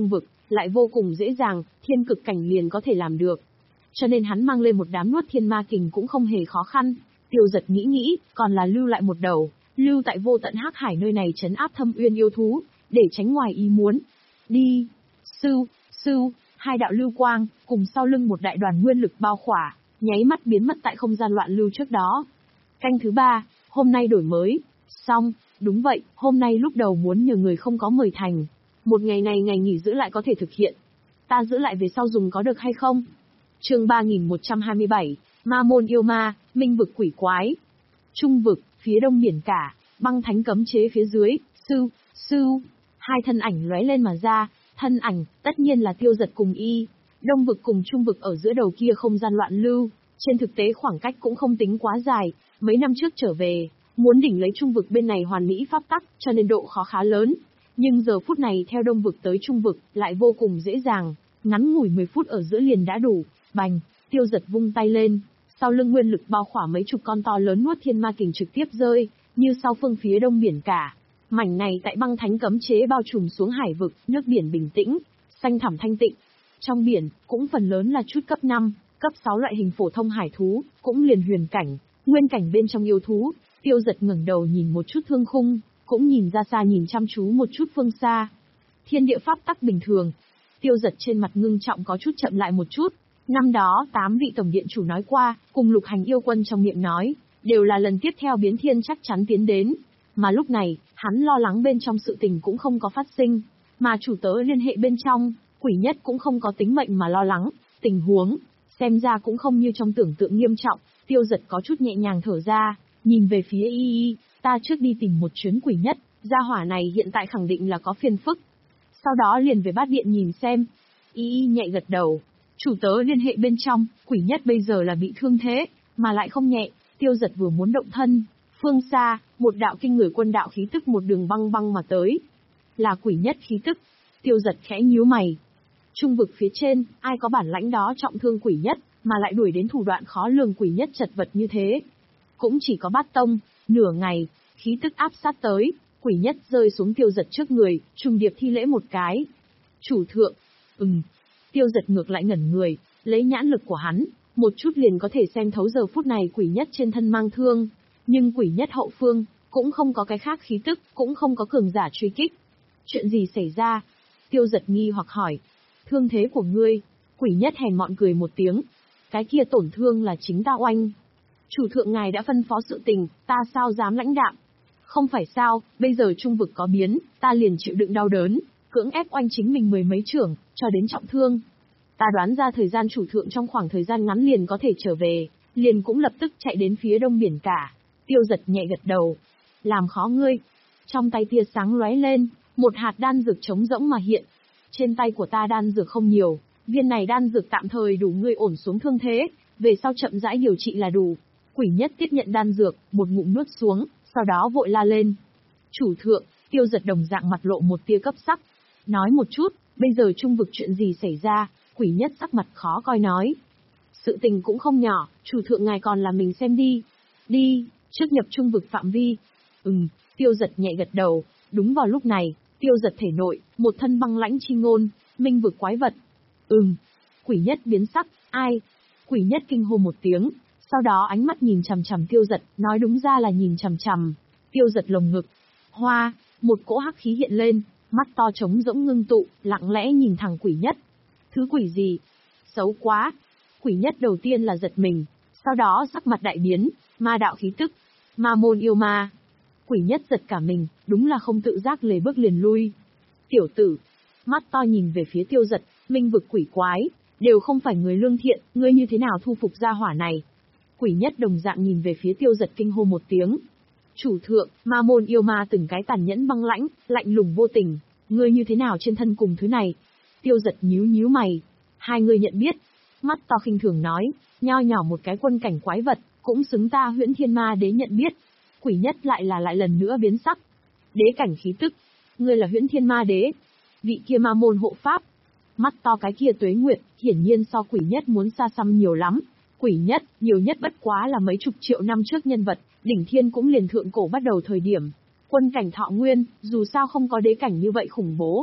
lại vô cùng dễ dàng, thiên cực cảnh liền có thể làm được. Cho nên hắn mang lên một đám nuốt thiên ma kình cũng không hề khó khăn. Tiêu Giật nghĩ nghĩ, còn là lưu lại một đầu, lưu tại vô tận hắc hải nơi này trấn áp thâm uyên yêu thú, để tránh ngoài ý muốn. Đi! Sưu, sưu, hai đạo lưu quang, cùng sau lưng một đại đoàn nguyên lực bao khỏa, nháy mắt biến mất tại không gian loạn lưu trước đó. Canh thứ ba, hôm nay đổi mới. Xong, đúng vậy, hôm nay lúc đầu muốn nhờ người không có mời thành. Một ngày này ngày nghỉ giữ lại có thể thực hiện. Ta giữ lại về sau dùng có được hay không? Chương ba nghìn một trăm hai mươi bảy, Ma môn yêu ma, minh vực quỷ quái. Trung vực, phía đông biển cả, băng thánh cấm chế phía dưới, sưu, sưu. Hai thân ảnh lóe lên mà ra, thân ảnh, tất nhiên là Tiêu Giật cùng y. Đông vực cùng trung vực ở giữa đầu kia không gian loạn lưu, trên thực tế khoảng cách cũng không tính quá dài, mấy năm trước trở về, muốn đỉnh lấy trung vực bên này hoàn mỹ pháp tắc, cho nên độ khó khá lớn. Nhưng giờ phút này theo đông vực tới trung vực, lại vô cùng dễ dàng, ngắn ngủi mười phút ở giữa liền đã đủ. Bành, Tiêu Giật vung tay lên, sau lưng nguyên lực bao khỏa mấy chục con to lớn nuốt thiên ma kình trực tiếp rơi, như sau phương phía đông biển cả. Mảnh này tại băng thánh cấm chế bao trùm xuống hải vực, nước biển bình tĩnh, xanh thẳm thanh tịnh. Trong biển, cũng phần lớn là chút cấp năm, cấp sáu loại hình phổ thông hải thú, cũng liền huyền cảnh, nguyên cảnh bên trong yêu thú. Tiêu Giật ngẩng đầu nhìn một chút thương khung, cũng nhìn ra xa nhìn chăm chú một chút phương xa. Thiên địa pháp tắc bình thường. Tiêu Giật trên mặt ngưng trọng có chút chậm lại một chút. Năm đó, tám vị tổng điện chủ nói qua, cùng lục hành yêu quân trong miệng nói, đều là lần tiếp theo biến thiên chắc chắn tiến đến. Mà lúc này, hắn lo lắng bên trong sự tình cũng không có phát sinh, mà chủ tớ liên hệ bên trong, quỷ nhất cũng không có tính mệnh mà lo lắng, tình huống, xem ra cũng không như trong tưởng tượng nghiêm trọng. Tiêu Giật có chút nhẹ nhàng thở ra, nhìn về phía y y, ta trước đi tìm một chuyến quỷ nhất, gia hỏa này hiện tại khẳng định là có phiền phức. Sau đó liền về bát điện nhìn xem. Y y nhẹ gật đầu, chủ tớ liên hệ bên trong, quỷ nhất bây giờ là bị thương thế, mà lại không nhẹ. Tiêu Giật vừa muốn động thân, phương xa, một đạo kinh người quân đạo khí tức một đường băng băng mà tới. Là quỷ nhất khí tức. Tiêu Giật khẽ nhíu mày. Trung vực phía trên, ai có bản lãnh đó trọng thương quỷ nhất, mà lại đuổi đến thủ đoạn khó lường quỷ nhất chật vật như thế. Cũng chỉ có Bát Tông, nửa ngày, khí tức áp sát tới, quỷ nhất rơi xuống Tiêu Giật trước người, trùng điệp thi lễ một cái. Chủ thượng, ừm. Tiêu Giật ngược lại ngẩn người, lấy nhãn lực của hắn, một chút liền có thể xem thấu giờ phút này quỷ nhất trên thân mang thương. Nhưng quỷ nhất hậu phương, cũng không có cái khác khí tức, cũng không có cường giả truy kích. Chuyện gì xảy ra? Tiêu Giật nghi hoặc hỏi. Thương thế của ngươi, quỷ nhất hèn mọn cười một tiếng. Cái kia tổn thương là chính ta oanh. Chủ thượng ngài đã phân phó sự tình, ta sao dám lãnh đạm. Không phải sao, bây giờ trung vực có biến, ta liền chịu đựng đau đớn, cưỡng ép oanh chính mình mười mấy trưởng, cho đến trọng thương. Ta đoán ra thời gian chủ thượng trong khoảng thời gian ngắn liền có thể trở về, liền cũng lập tức chạy đến phía đông biển cả. Tiêu Giật nhẹ gật đầu. Làm khó ngươi. Trong tay tia sáng lóe lên, một hạt đan dược trống rỗng mà hiện. Trên tay của ta đan dược không nhiều, viên này đan dược tạm thời đủ ngươi ổn xuống thương thế, về sau chậm rãi điều trị là đủ. Quỷ nhất tiếp nhận đan dược, một ngụm nuốt xuống, sau đó vội la lên. Chủ thượng, Tiêu Giật đồng dạng mặt lộ một tia cấp sắc. Nói một chút, bây giờ trung vực chuyện gì xảy ra? Quỷ nhất sắc mặt khó coi nói. Sự tình cũng không nhỏ, chủ thượng ngài còn là mình xem đi. Đi, trước nhập trung vực phạm vi. Ừm, Tiêu Giật nhẹ gật đầu. Đúng vào lúc này, Tiêu Giật thể nội, một thân băng lãnh chi ngôn, minh vực quái vật. Ừm, quỷ nhất biến sắc, ai? Quỷ nhất kinh hô một tiếng, sau đó ánh mắt nhìn chằm chằm Tiêu Giật, nói đúng ra là nhìn chằm chằm. Tiêu Giật lồng ngực, hoa, một cỗ hắc khí hiện lên, mắt to trống rỗng ngưng tụ, lặng lẽ nhìn thẳng quỷ nhất. Thứ quỷ gì? Xấu quá. Quỷ nhất đầu tiên là giật mình, sau đó sắc mặt đại biến, ma đạo khí tức, ma môn yêu ma. Quỷ nhất giật cả mình, đúng là không tự giác lề bước liền lui. Tiểu tử, mắt to nhìn về phía Tiêu Giật, minh vực quỷ quái, đều không phải người lương thiện, ngươi như thế nào thu phục gia hỏa này? Quỷ nhất đồng dạng nhìn về phía Tiêu Giật kinh hô một tiếng. Chủ thượng, ma môn yêu ma từng cái tàn nhẫn băng lãnh, lạnh lùng vô tình, ngươi như thế nào trên thân cùng thứ này? Tiêu Giật nhíu nhíu mày. Hai người nhận biết. Mắt to khinh thường nói, nho nhỏ một cái quân cảnh quái vật, cũng xứng ta Huyễn Thiên Ma Đế nhận biết. Quỷ nhất lại là lại lần nữa biến sắc. Đế cảnh khí tức. Ngươi là Huyễn Thiên Ma Đế. Vị kia ma môn hộ pháp. Mắt to cái kia tuế nguyệt, hiển nhiên so quỷ nhất muốn xa xăm nhiều lắm. Quỷ nhất, nhiều nhất bất quá là mấy chục triệu năm trước nhân vật, đỉnh thiên cũng liền thượng cổ bắt đầu thời điểm. Quân cảnh thọ nguyên, dù sao không có đế cảnh như vậy khủng bố.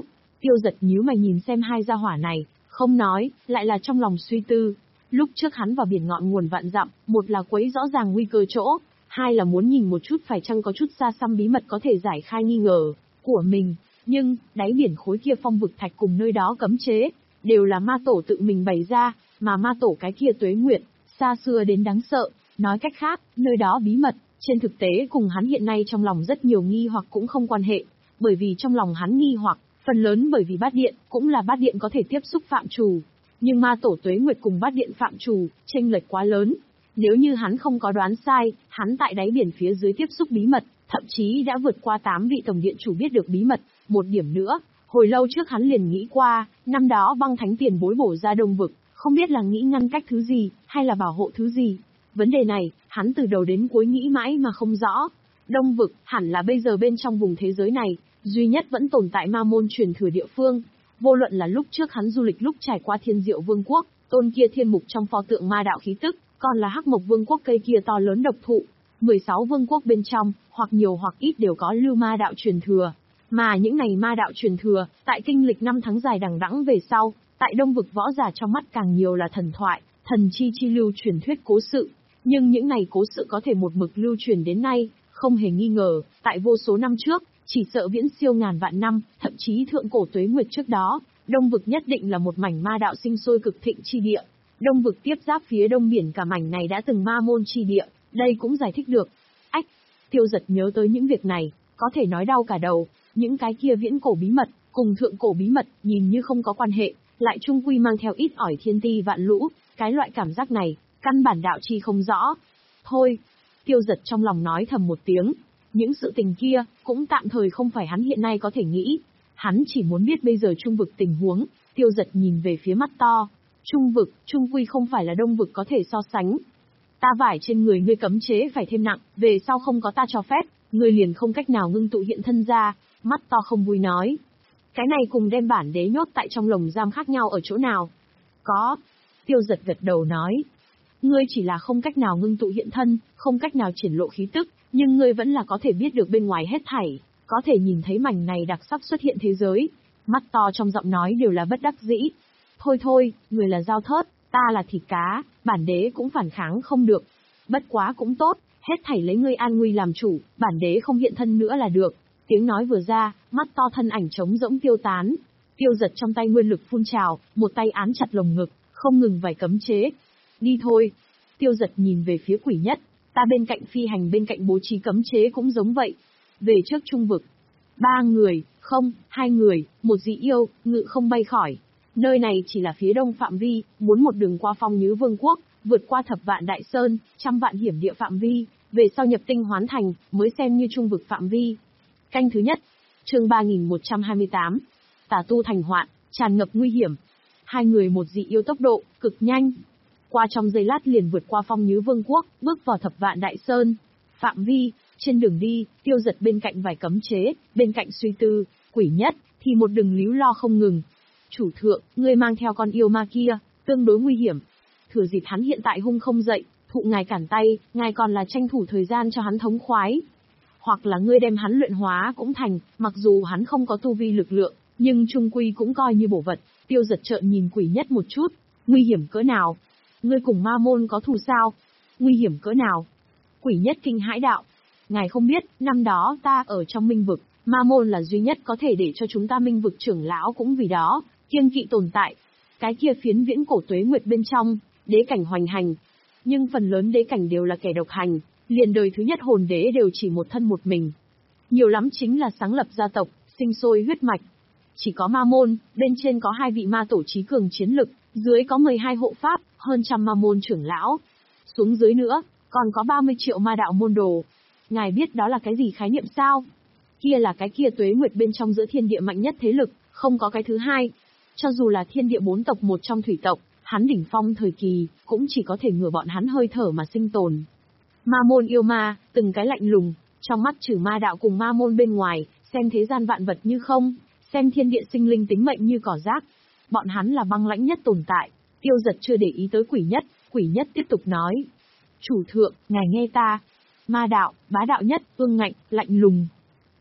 Tiêu giật nhíu mày nhìn xem hai gia hỏa này, không nói, lại là trong lòng suy tư. Lúc trước hắn vào biển ngọn nguồn vạn dặm, một là quấy rõ ràng nguy cơ chỗ, hai là muốn nhìn một chút phải chăng có chút xa xăm bí mật có thể giải khai nghi ngờ của mình. Nhưng, đáy biển khối kia phong vực thạch cùng nơi đó cấm chế, đều là ma tổ tự mình bày ra, mà ma tổ cái kia tuế nguyệt, xa xưa đến đáng sợ. Nói cách khác, nơi đó bí mật, trên thực tế cùng hắn hiện nay trong lòng rất nhiều nghi hoặc cũng không quan hệ, bởi vì trong lòng hắn nghi hoặc, phần lớn bởi vì bát điện, cũng là bát điện có thể tiếp xúc phạm trù. Nhưng ma tổ tuế nguyệt cùng bát điện phạm trù, chênh lệch quá lớn. Nếu như hắn không có đoán sai, hắn tại đáy biển phía dưới tiếp xúc bí mật, thậm chí đã vượt qua tám vị tổng điện chủ biết được bí mật. Một điểm nữa, hồi lâu trước hắn liền nghĩ qua, năm đó băng thánh tiền bối bổ ra đông vực, không biết là nghĩ ngăn cách thứ gì, hay là bảo hộ thứ gì. Vấn đề này, hắn từ đầu đến cuối nghĩ mãi mà không rõ. Đông vực, hẳn là bây giờ bên trong vùng thế giới này, duy nhất vẫn tồn tại ma môn truyền thừa địa phương. Vô luận là lúc trước hắn du lịch lúc trải qua Thiên Diệu Vương quốc, tôn kia thiên mục trong pho tượng ma đạo khí tức, còn là Hắc Mộc Vương quốc cây kia to lớn độc thụ. mười sáu vương quốc bên trong, hoặc nhiều hoặc ít đều có lưu ma đạo truyền thừa. Mà những này ma đạo truyền thừa, tại kinh lịch năm tháng dài đằng đẵng về sau, tại Đông vực võ giả trong mắt càng nhiều là thần thoại, thần chi chi lưu truyền thuyết cố sự. Nhưng những này cố sự có thể một mực lưu truyền đến nay, không hề nghi ngờ, tại vô số năm trước, chỉ sợ viễn siêu ngàn vạn năm, thậm chí thượng cổ tuế nguyệt trước đó, Đông vực nhất định là một mảnh ma đạo sinh sôi cực thịnh chi địa. Đông vực tiếp giáp phía đông biển cả mảnh này đã từng ma môn chi địa, đây cũng giải thích được. Ách, Tiêu Giật nhớ tới những việc này, có thể nói đau cả đầu, những cái kia viễn cổ bí mật, cùng thượng cổ bí mật, nhìn như không có quan hệ, lại chung quy mang theo ít ỏi thiên ti vạn lũ, cái loại cảm giác này, căn bản đạo chi không rõ. Thôi, Tiêu Giật trong lòng nói thầm một tiếng, những sự tình kia, cũng tạm thời không phải hắn hiện nay có thể nghĩ. Hắn chỉ muốn biết bây giờ trung vực tình huống. Tiêu Giật nhìn về phía mắt to. Trung vực, trung quy không phải là đông vực có thể so sánh. Ta vải trên người ngươi cấm chế phải thêm nặng, về sau không có ta cho phép, ngươi liền không cách nào ngưng tụ hiện thân ra. Mắt to không vui nói. Cái này cùng đem bản đế nhốt tại trong lồng giam khác nhau ở chỗ nào? Có. Tiêu Giật gật đầu nói. Ngươi chỉ là không cách nào ngưng tụ hiện thân, không cách nào triển lộ khí tức, nhưng ngươi vẫn là có thể biết được bên ngoài hết thảy, có thể nhìn thấy mảnh này đặc sắc xuất hiện thế giới. Mắt to trong giọng nói đều là bất đắc dĩ. Thôi thôi, người là dao thớt, ta là thịt cá, bản đế cũng phản kháng không được. Bất quá cũng tốt, hết thảy lấy ngươi an nguy làm chủ, bản đế không hiện thân nữa là được. Tiếng nói vừa ra, mắt to thân ảnh trống rỗng tiêu tán. Tiêu Giật trong tay nguyên lực phun trào, một tay án chặt lồng ngực, không ngừng vài cấm chế. Đi thôi. Tiêu Giật nhìn về phía Quỷ Nhất, ta bên cạnh phi hành bên cạnh bố trí cấm chế cũng giống vậy. Về trước trung vực. Ba người, không, hai người, một dị yêu, ngự không bay khỏi. Nơi này chỉ là phía đông phạm vi, muốn một đường qua Phong Nhứ Vương quốc, vượt qua thập vạn đại sơn, trăm vạn hiểm địa phạm vi, về sau nhập tinh hoán thành, mới xem như trung vực phạm vi. Canh thứ nhất, chương ba nghìn một trăm hai mươi tám, tà tu thành hoạn, tràn ngập nguy hiểm. Hai người một dị yêu tốc độ, cực nhanh. Qua trong giây lát liền vượt qua Phong Nhứ Vương quốc, bước vào thập vạn đại sơn. Phạm vi, trên đường đi, Tiêu Giật bên cạnh vài cấm chế, bên cạnh suy tư, Quỷ Nhất, thì một đường líu lo không ngừng. Chủ thượng, ngươi mang theo con yêu ma kia, tương đối nguy hiểm. Thừa dịp hắn hiện tại hung không dậy, thụ ngài cản tay, ngài còn là tranh thủ thời gian cho hắn thống khoái. Hoặc là ngươi đem hắn luyện hóa cũng thành, mặc dù hắn không có tu vi lực lượng, nhưng trung quy cũng coi như bổ vật. Tiêu Giật trợn nhìn Quỷ Nhất một chút, nguy hiểm cỡ nào? Ngươi cùng ma môn có thù sao? Nguy hiểm cỡ nào? Quỷ Nhất kinh hãi đạo. Ngài không biết, năm đó ta ở trong minh vực, ma môn là duy nhất có thể để cho chúng ta minh vực trưởng lão cũng vì đó, kiêng kỵ tồn tại. Cái kia phiến viễn cổ tuế nguyệt bên trong, đế cảnh hoành hành. Nhưng phần lớn đế cảnh đều là kẻ độc hành, liền đời thứ nhất hồn đế đều chỉ một thân một mình. Nhiều lắm chính là sáng lập gia tộc, sinh sôi huyết mạch. Chỉ có ma môn, bên trên có hai vị ma tổ trí cường chiến lực, dưới có mười hai hộ pháp, hơn trăm ma môn trưởng lão. Xuống dưới nữa, còn có ba mươi triệu ma đạo môn đồ. Ngài biết đó là cái gì khái niệm sao? Kia là cái kia tuế nguyệt bên trong giữa thiên địa mạnh nhất thế lực, không có cái thứ hai. Cho dù là thiên địa bốn tộc một trong thủy tộc, hắn đỉnh phong thời kỳ, cũng chỉ có thể ngửa bọn hắn hơi thở mà sinh tồn. Ma môn yêu ma, từng cái lạnh lùng, trong mắt trừ ma đạo cùng ma môn bên ngoài, xem thế gian vạn vật như không, xem thiên địa sinh linh tính mệnh như cỏ rác. Bọn hắn là băng lãnh nhất tồn tại. Tiêu Giật chưa để ý tới Quỷ Nhất, Quỷ Nhất tiếp tục nói. Chủ thượng, ngài nghe ta. Ma đạo, bá đạo nhất, ương ngạnh, lạnh lùng.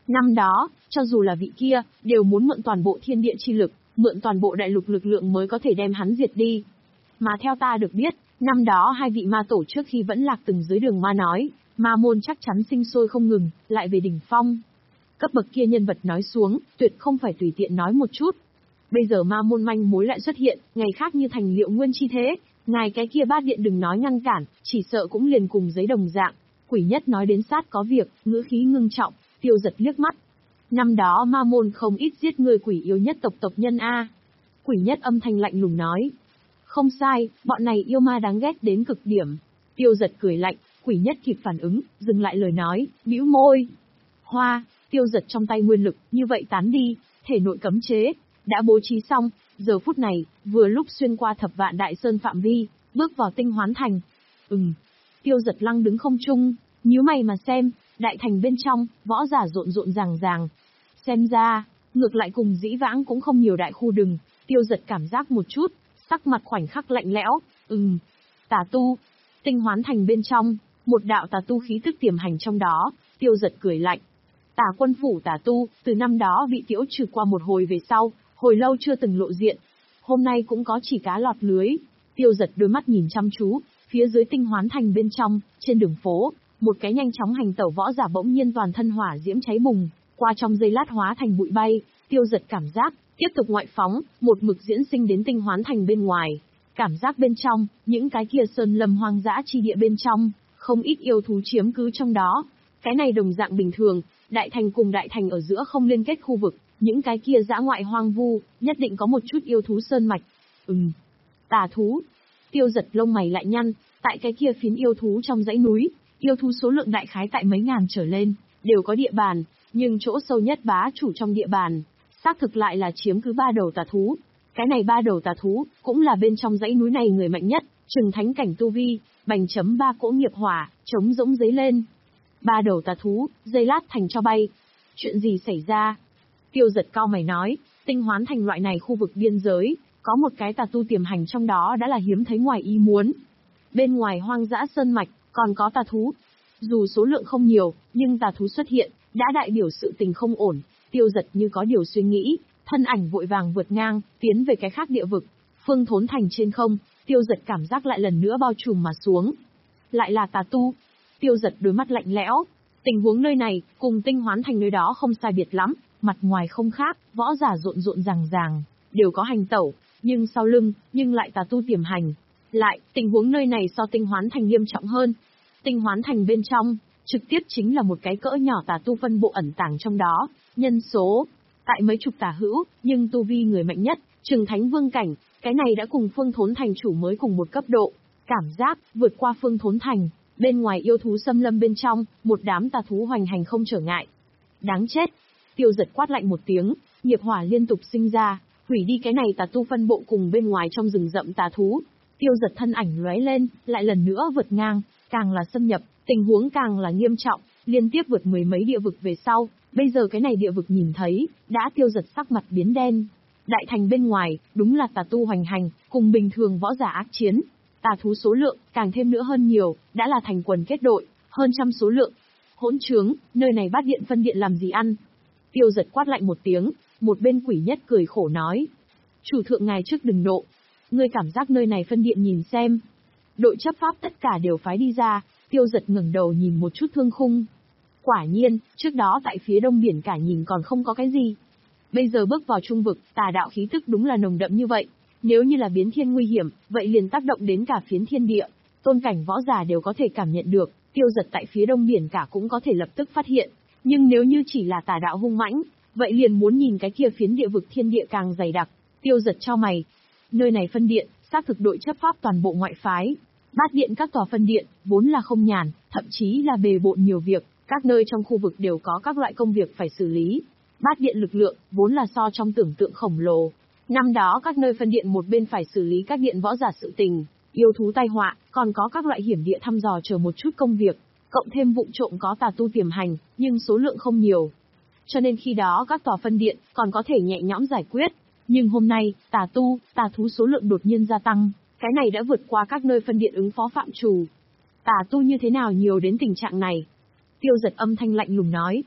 Năm đó, cho dù là vị kia, đều muốn mượn toàn bộ thiên địa chi lực, mượn toàn bộ đại lục lực lượng mới có thể đem hắn diệt đi. Mà theo ta được biết, năm đó hai vị ma tổ trước khi vẫn lạc từng dưới đường ma nói, ma môn chắc chắn sinh sôi không ngừng, lại về đỉnh phong. Cấp bậc kia nhân vật nói xuống, tuyệt không phải tùy tiện nói một chút. Bây giờ ma môn manh mối lại xuất hiện, ngày khác như thành Liệu Nguyên chi thế, ngài cái kia bát điện đừng nói ngăn cản, chỉ sợ cũng liền cùng giấy đồng dạng. Quỷ nhất nói đến sát có việc, ngữ khí ngưng trọng, Tiêu Giật liếc mắt. Năm đó ma môn không ít giết người quỷ yếu nhất tộc tộc nhân a. Quỷ nhất âm thanh lạnh lùng nói. Không sai, bọn này yêu ma đáng ghét đến cực điểm. Tiêu Giật cười lạnh, quỷ nhất kịp phản ứng, dừng lại lời nói, bĩu môi. Hoa, Tiêu Giật trong tay nguyên lực, như vậy tán đi, thể nội cấm chế, đã bố trí xong, giờ phút này, vừa lúc xuyên qua thập vạn đại sơn phạm vi, bước vào tinh hoán thành. Ừm, Tiêu Giật lăng đứng không trung, nhíu mày mà xem, đại thành bên trong, võ giả rộn rộn ràng ràng. Xem ra, ngược lại cùng dĩ vãng cũng không nhiều đại khu đừng, Tiêu Giật cảm giác một chút, sắc mặt khoảnh khắc lạnh lẽo, ừm, tà tu, tinh hoán thành bên trong, một đạo tà tu khí tức tiềm hành trong đó, Tiêu Giật cười lạnh. Tà quân phủ tà tu, từ năm đó bị tiễu trừ qua một hồi về sau, hồi lâu chưa từng lộ diện. Hôm nay cũng có chỉ cá lọt lưới. Tiêu Giật đôi mắt nhìn chăm chú, phía dưới tinh hoán thành bên trong, trên đường phố, một cái nhanh chóng hành tẩu võ giả bỗng nhiên toàn thân hỏa diễm cháy bùng, qua trong giây lát hóa thành bụi bay. Tiêu Giật cảm giác, tiếp tục ngoại phóng, một mực diễn sinh đến tinh hoán thành bên ngoài. Cảm giác bên trong, những cái kia sơn lâm hoang dã chi địa bên trong, không ít yêu thú chiếm cứ trong đó. Cái này đồng dạng bình thường, đại thành cùng đại thành ở giữa không liên kết khu vực, những cái kia dã ngoại hoang vu, nhất định có một chút yêu thú sơn mạch. Ừm, tà thú. Tiêu Giật lông mày lại nhăn, tại cái kia phiến yêu thú trong dãy núi, yêu thú số lượng đại khái tại mấy ngàn trở lên, đều có địa bàn, nhưng chỗ sâu nhất bá chủ trong địa bàn, xác thực lại là chiếm cứ ba đầu tà thú. Cái này ba đầu tà thú, cũng là bên trong dãy núi này người mạnh nhất, trừng thánh cảnh tu vi, bành chấm ba cỗ nghiệp hỏa, chống rỗng giấy lên. Ba đầu tà thú, dây lát thành cho bay. Chuyện gì xảy ra? Tiêu Giật cao mày nói, tinh hoán thành loại này khu vực biên giới, có một cái tà tu tiềm hành trong đó đã là hiếm thấy ngoài ý muốn. Bên ngoài hoang dã sơn mạch, còn có tà thú. Dù số lượng không nhiều, nhưng tà thú xuất hiện, đã đại biểu sự tình không ổn. Tiêu Giật như có điều suy nghĩ, thân ảnh vội vàng vượt ngang, tiến về cái khác địa vực. Phương Thốn Thành trên không, Tiêu Giật cảm giác lại lần nữa bao trùm mà xuống. Lại là tà tu. Tiêu Giật đôi mắt lạnh lẽo. Tình huống nơi này, cùng tinh hoán thành nơi đó không sai biệt lắm, mặt ngoài không khác, võ giả rộn rộn ràng ràng, đều có hành tẩu, nhưng sau lưng, nhưng lại tà tu tiềm hành. Lại, tình huống nơi này so tinh hoán thành nghiêm trọng hơn. Tinh hoán thành bên trong, trực tiếp chính là một cái cỡ nhỏ tà tu phân bộ ẩn tàng trong đó, nhân số, tại mấy chục tà hữu, nhưng tu vi người mạnh nhất, trừng thánh vương cảnh, cái này đã cùng Phương Thốn Thành chủ mới cùng một cấp độ. Cảm giác, vượt qua Phương Thốn Thành, bên ngoài yêu thú xâm lâm bên trong, một đám tà thú hoành hành không trở ngại. Đáng chết! Tiêu Giật quát lạnh một tiếng, nghiệp hỏa liên tục sinh ra, hủy đi cái này tà tu phân bộ cùng bên ngoài trong rừng rậm tà thú. Tiêu Giật thân ảnh lóe lên, lại lần nữa vượt ngang, càng là xâm nhập, tình huống càng là nghiêm trọng, liên tiếp vượt mười mấy địa vực về sau, bây giờ cái này địa vực nhìn thấy, đã Tiêu Giật sắc mặt biến đen. Đại thành bên ngoài, đúng là tà tu hoành hành, cùng bình thường võ giả ác chiến. Tà thú số lượng, càng thêm nữa hơn nhiều, đã là thành quần kết đội, hơn trăm số lượng. Hỗn trướng, nơi này bát điện phân điện làm gì ăn? Tiêu Giật quát lạnh một tiếng, một bên quỷ nhất cười khổ nói. Chủ thượng ngài trước đừng nộ. Ngươi cảm giác nơi này phân điện nhìn xem. Đội chấp pháp tất cả đều phái đi ra, Tiêu Giật ngẩng đầu nhìn một chút thương khung. Quả nhiên, trước đó tại phía đông biển cả nhìn còn không có cái gì. Bây giờ bước vào trung vực, tà đạo khí tức đúng là nồng đậm như vậy. Nếu như là biến thiên nguy hiểm, vậy liền tác động đến cả phiến thiên địa. Tôn cảnh võ giả đều có thể cảm nhận được, Tiêu Giật tại phía đông biển cả cũng có thể lập tức phát hiện. Nhưng nếu như chỉ là tà đạo hung mãnh, vậy liền muốn nhìn cái kia phiến địa vực thiên địa càng dày đặc. Tiêu Giật cho mày. Nơi này phân điện, xác thực đội chấp pháp toàn bộ ngoại phái. Bát điện các tòa phân điện, vốn là không nhàn, thậm chí là bề bộn nhiều việc, các nơi trong khu vực đều có các loại công việc phải xử lý. Bát điện lực lượng, vốn là so trong tưởng tượng khổng lồ. Năm đó các nơi phân điện một bên phải xử lý các điện võ giả sự tình, yêu thú tai họa, còn có các loại hiểm địa thăm dò chờ một chút công việc, cộng thêm vụ trộm có tà tu tiềm hành, nhưng số lượng không nhiều. Cho nên khi đó các tòa phân điện còn có thể nhẹ nhõm giải quyết. Nhưng hôm nay, tà tu, tà thú số lượng đột nhiên gia tăng, cái này đã vượt qua các nơi phân điện ứng phó phạm trù. Tà tu như thế nào nhiều đến tình trạng này? Tiêu Giật âm thanh lạnh lùng nói.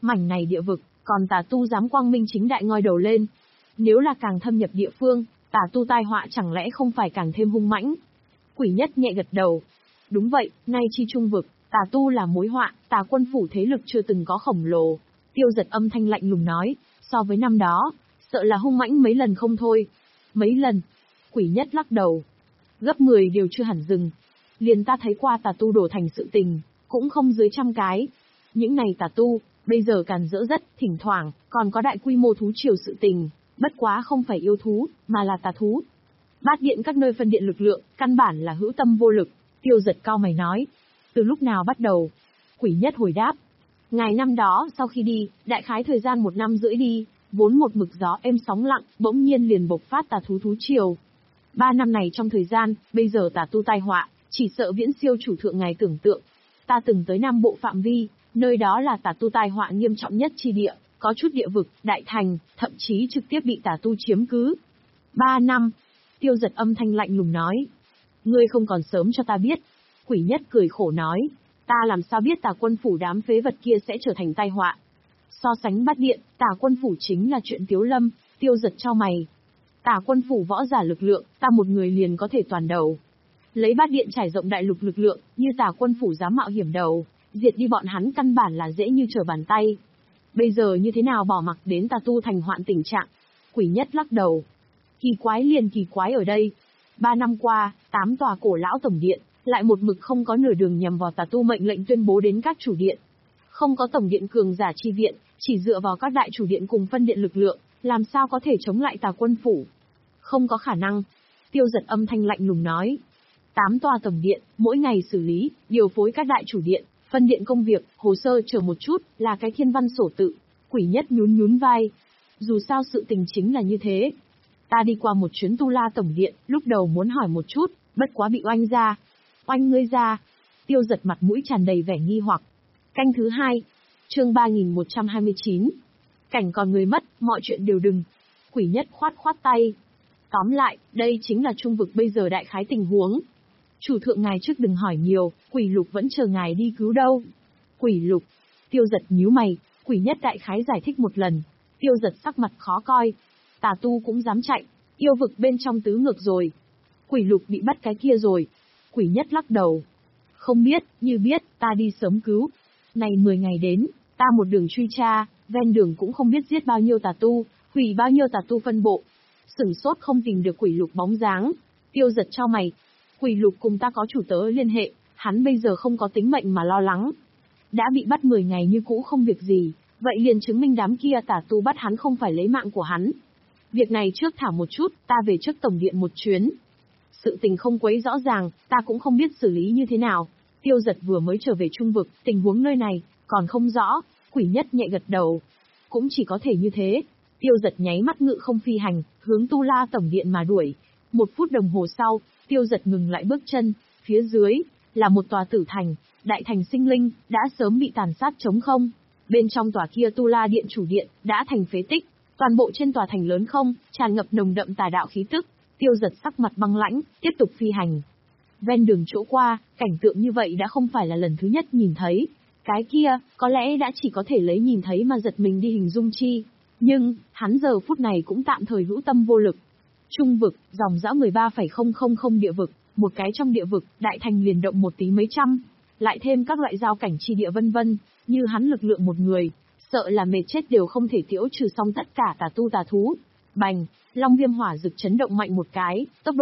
Mảnh này địa vực, còn tà tu dám quang minh chính đại ngoi đầu lên. Nếu là càng thâm nhập địa phương, tà tu tai họa chẳng lẽ không phải càng thêm hung mãnh? Quỷ Nhất nhẹ gật đầu. Đúng vậy, nay chi trung vực, tà tu là mối họa, tà quân phủ thế lực chưa từng có khổng lồ. Tiêu Giật âm thanh lạnh lùng nói, so với năm đó, sợ là hung mãnh mấy lần không thôi. Mấy lần? Quỷ Nhất lắc đầu. Gấp mười đều chưa hẳn dừng. Liền ta thấy qua tà tu đổ thành sự tình, cũng không dưới trăm cái. Những này tà tu, bây giờ càn rỡ rất, thỉnh thoảng, còn có đại quy mô thú triều sự tình, bất quá không phải yêu thú, mà là tà thú. Bát điện các nơi phân điện lực lượng, căn bản là hữu tâm vô lực. Tiêu Giật cao mày nói. Từ lúc nào bắt đầu? Quỷ Nhất hồi đáp. Ngày năm đó, sau khi đi, đại khái thời gian một năm rưỡi đi, vốn một mực gió êm sóng lặng, bỗng nhiên liền bộc phát tà thú thú triều. Ba năm này trong thời gian, bây giờ tà tu tai họa, chỉ sợ viễn siêu chủ thượng ngài tưởng tượng. Ta từng tới Nam Bộ phạm vi, nơi đó là tà tu tai họa nghiêm trọng nhất chi địa, có chút địa vực, đại thành, thậm chí trực tiếp bị tà tu chiếm cứ. Ba năm. Tiêu Giật âm thanh lạnh lùng nói. Ngươi không còn sớm cho ta biết. Quỷ Nhất cười khổ nói. Ta làm sao biết tà quân phủ đám phế vật kia sẽ trở thành tai họa. So sánh Bát điện, tà quân phủ chính là chuyện tiếu lâm. Tiêu Giật chau mày. Tà quân phủ võ giả lực lượng, ta một người liền có thể toàn đầu. Lấy Bát điện trải rộng đại lục lực lượng, như tà quân phủ dám mạo hiểm đầu, diệt đi bọn hắn căn bản là dễ như trở bàn tay. Bây giờ như thế nào bỏ mặc đến tà tu thành hoạn tình trạng? Quỷ Nhất lắc đầu. Kỳ quái liền kỳ quái ở đây. Ba năm qua, tám tòa cổ lão tổng điện, lại một mực không có nửa đường nhằm vào tà tu mệnh lệnh tuyên bố đến các chủ điện. Không có tổng điện cường giả chi viện, chỉ dựa vào các đại chủ điện cùng phân điện lực lượng, làm sao có thể chống lại tà quân phủ? Không có khả năng. Tiêu Giật âm thanh lạnh lùng nói. Tám tòa tổng điện, mỗi ngày xử lý, điều phối các đại chủ điện, phân điện công việc, hồ sơ chờ một chút, là cái thiên văn sổ tự. Quỷ Nhất nhún nhún vai. Dù sao sự tình chính là như thế. Ta đi qua một chuyến Tu La tổng điện, lúc đầu muốn hỏi một chút, bất quá bị oanh ra. Oanh ngươi ra. Tiêu Giật mặt mũi tràn đầy vẻ nghi hoặc. Canh thứ hai. Chương ba nghìn một trăm hai mươi chín. Cảnh còn người mất, mọi chuyện đều đừng. Quỷ Nhất khoát khoát tay. Tóm lại, đây chính là trung vực bây giờ đại khái tình huống. Chủ thượng ngài trước đừng hỏi nhiều, Quỷ Lục vẫn chờ ngài đi cứu đâu. Quỷ Lục. Tiêu Giật nhíu mày, Quỷ Nhất đại khái giải thích một lần. Tiêu Giật sắc mặt khó coi. Tà tu cũng dám chạy, yêu vực bên trong tứ ngược rồi. Quỷ Lục bị bắt cái kia rồi. Quỷ Nhất lắc đầu. Không biết, như biết, ta đi sớm cứu. Này mười ngày đến, ta một đường truy tra, ven đường cũng không biết giết bao nhiêu tà tu, hủy bao nhiêu tà tu phân bộ. Sửng sốt không tìm được Quỷ Lục bóng dáng. Tiêu Giật chau mày. Quỷ Lục cùng ta có chủ tớ liên hệ, hắn bây giờ không có tính mệnh mà lo lắng. Đã bị bắt mười ngày như cũ không việc gì, vậy liền chứng minh đám kia tà tu bắt hắn không phải lấy mạng của hắn. Việc này trước thả một chút, ta về trước tổng điện một chuyến. Sự tình không quấy rõ ràng, ta cũng không biết xử lý như thế nào. Tiêu Giật vừa mới trở về trung vực, tình huống nơi này, còn không rõ. Quỷ Nhất nhẹ gật đầu. Cũng chỉ có thể như thế. Tiêu Giật nháy mắt ngự không phi hành, hướng Tu La tổng điện mà đuổi. Một phút đồng hồ sau, Tiêu Giật ngừng lại bước chân. Phía dưới, là một tòa tử thành, đại thành sinh linh, đã sớm bị tàn sát trống không. Bên trong tòa kia Tu La điện chủ điện, đã thành phế tích. Toàn bộ trên tòa thành lớn không, tràn ngập nồng đậm tà đạo khí tức. Tiêu Giật sắc mặt băng lãnh, tiếp tục phi hành. Ven đường chỗ qua, cảnh tượng như vậy đã không phải là lần thứ nhất nhìn thấy. Cái kia, có lẽ đã chỉ có thể lấy nhìn thấy mà giật mình đi hình dung chi. Nhưng, hắn giờ phút này cũng tạm thời hữu tâm vô lực. Trung vực, dòng dã mười ba phẩy không không không địa vực, một cái trong địa vực, đại thành liền động một tí mấy trăm. Lại thêm các loại giao cảnh chi địa vân vân, như hắn lực lượng một người, sợ là mệt chết đều không thể tiễu trừ xong tất cả tà tu tà thú. Bành, Long Viêm hỏa rực chấn động mạnh một cái, tốc độ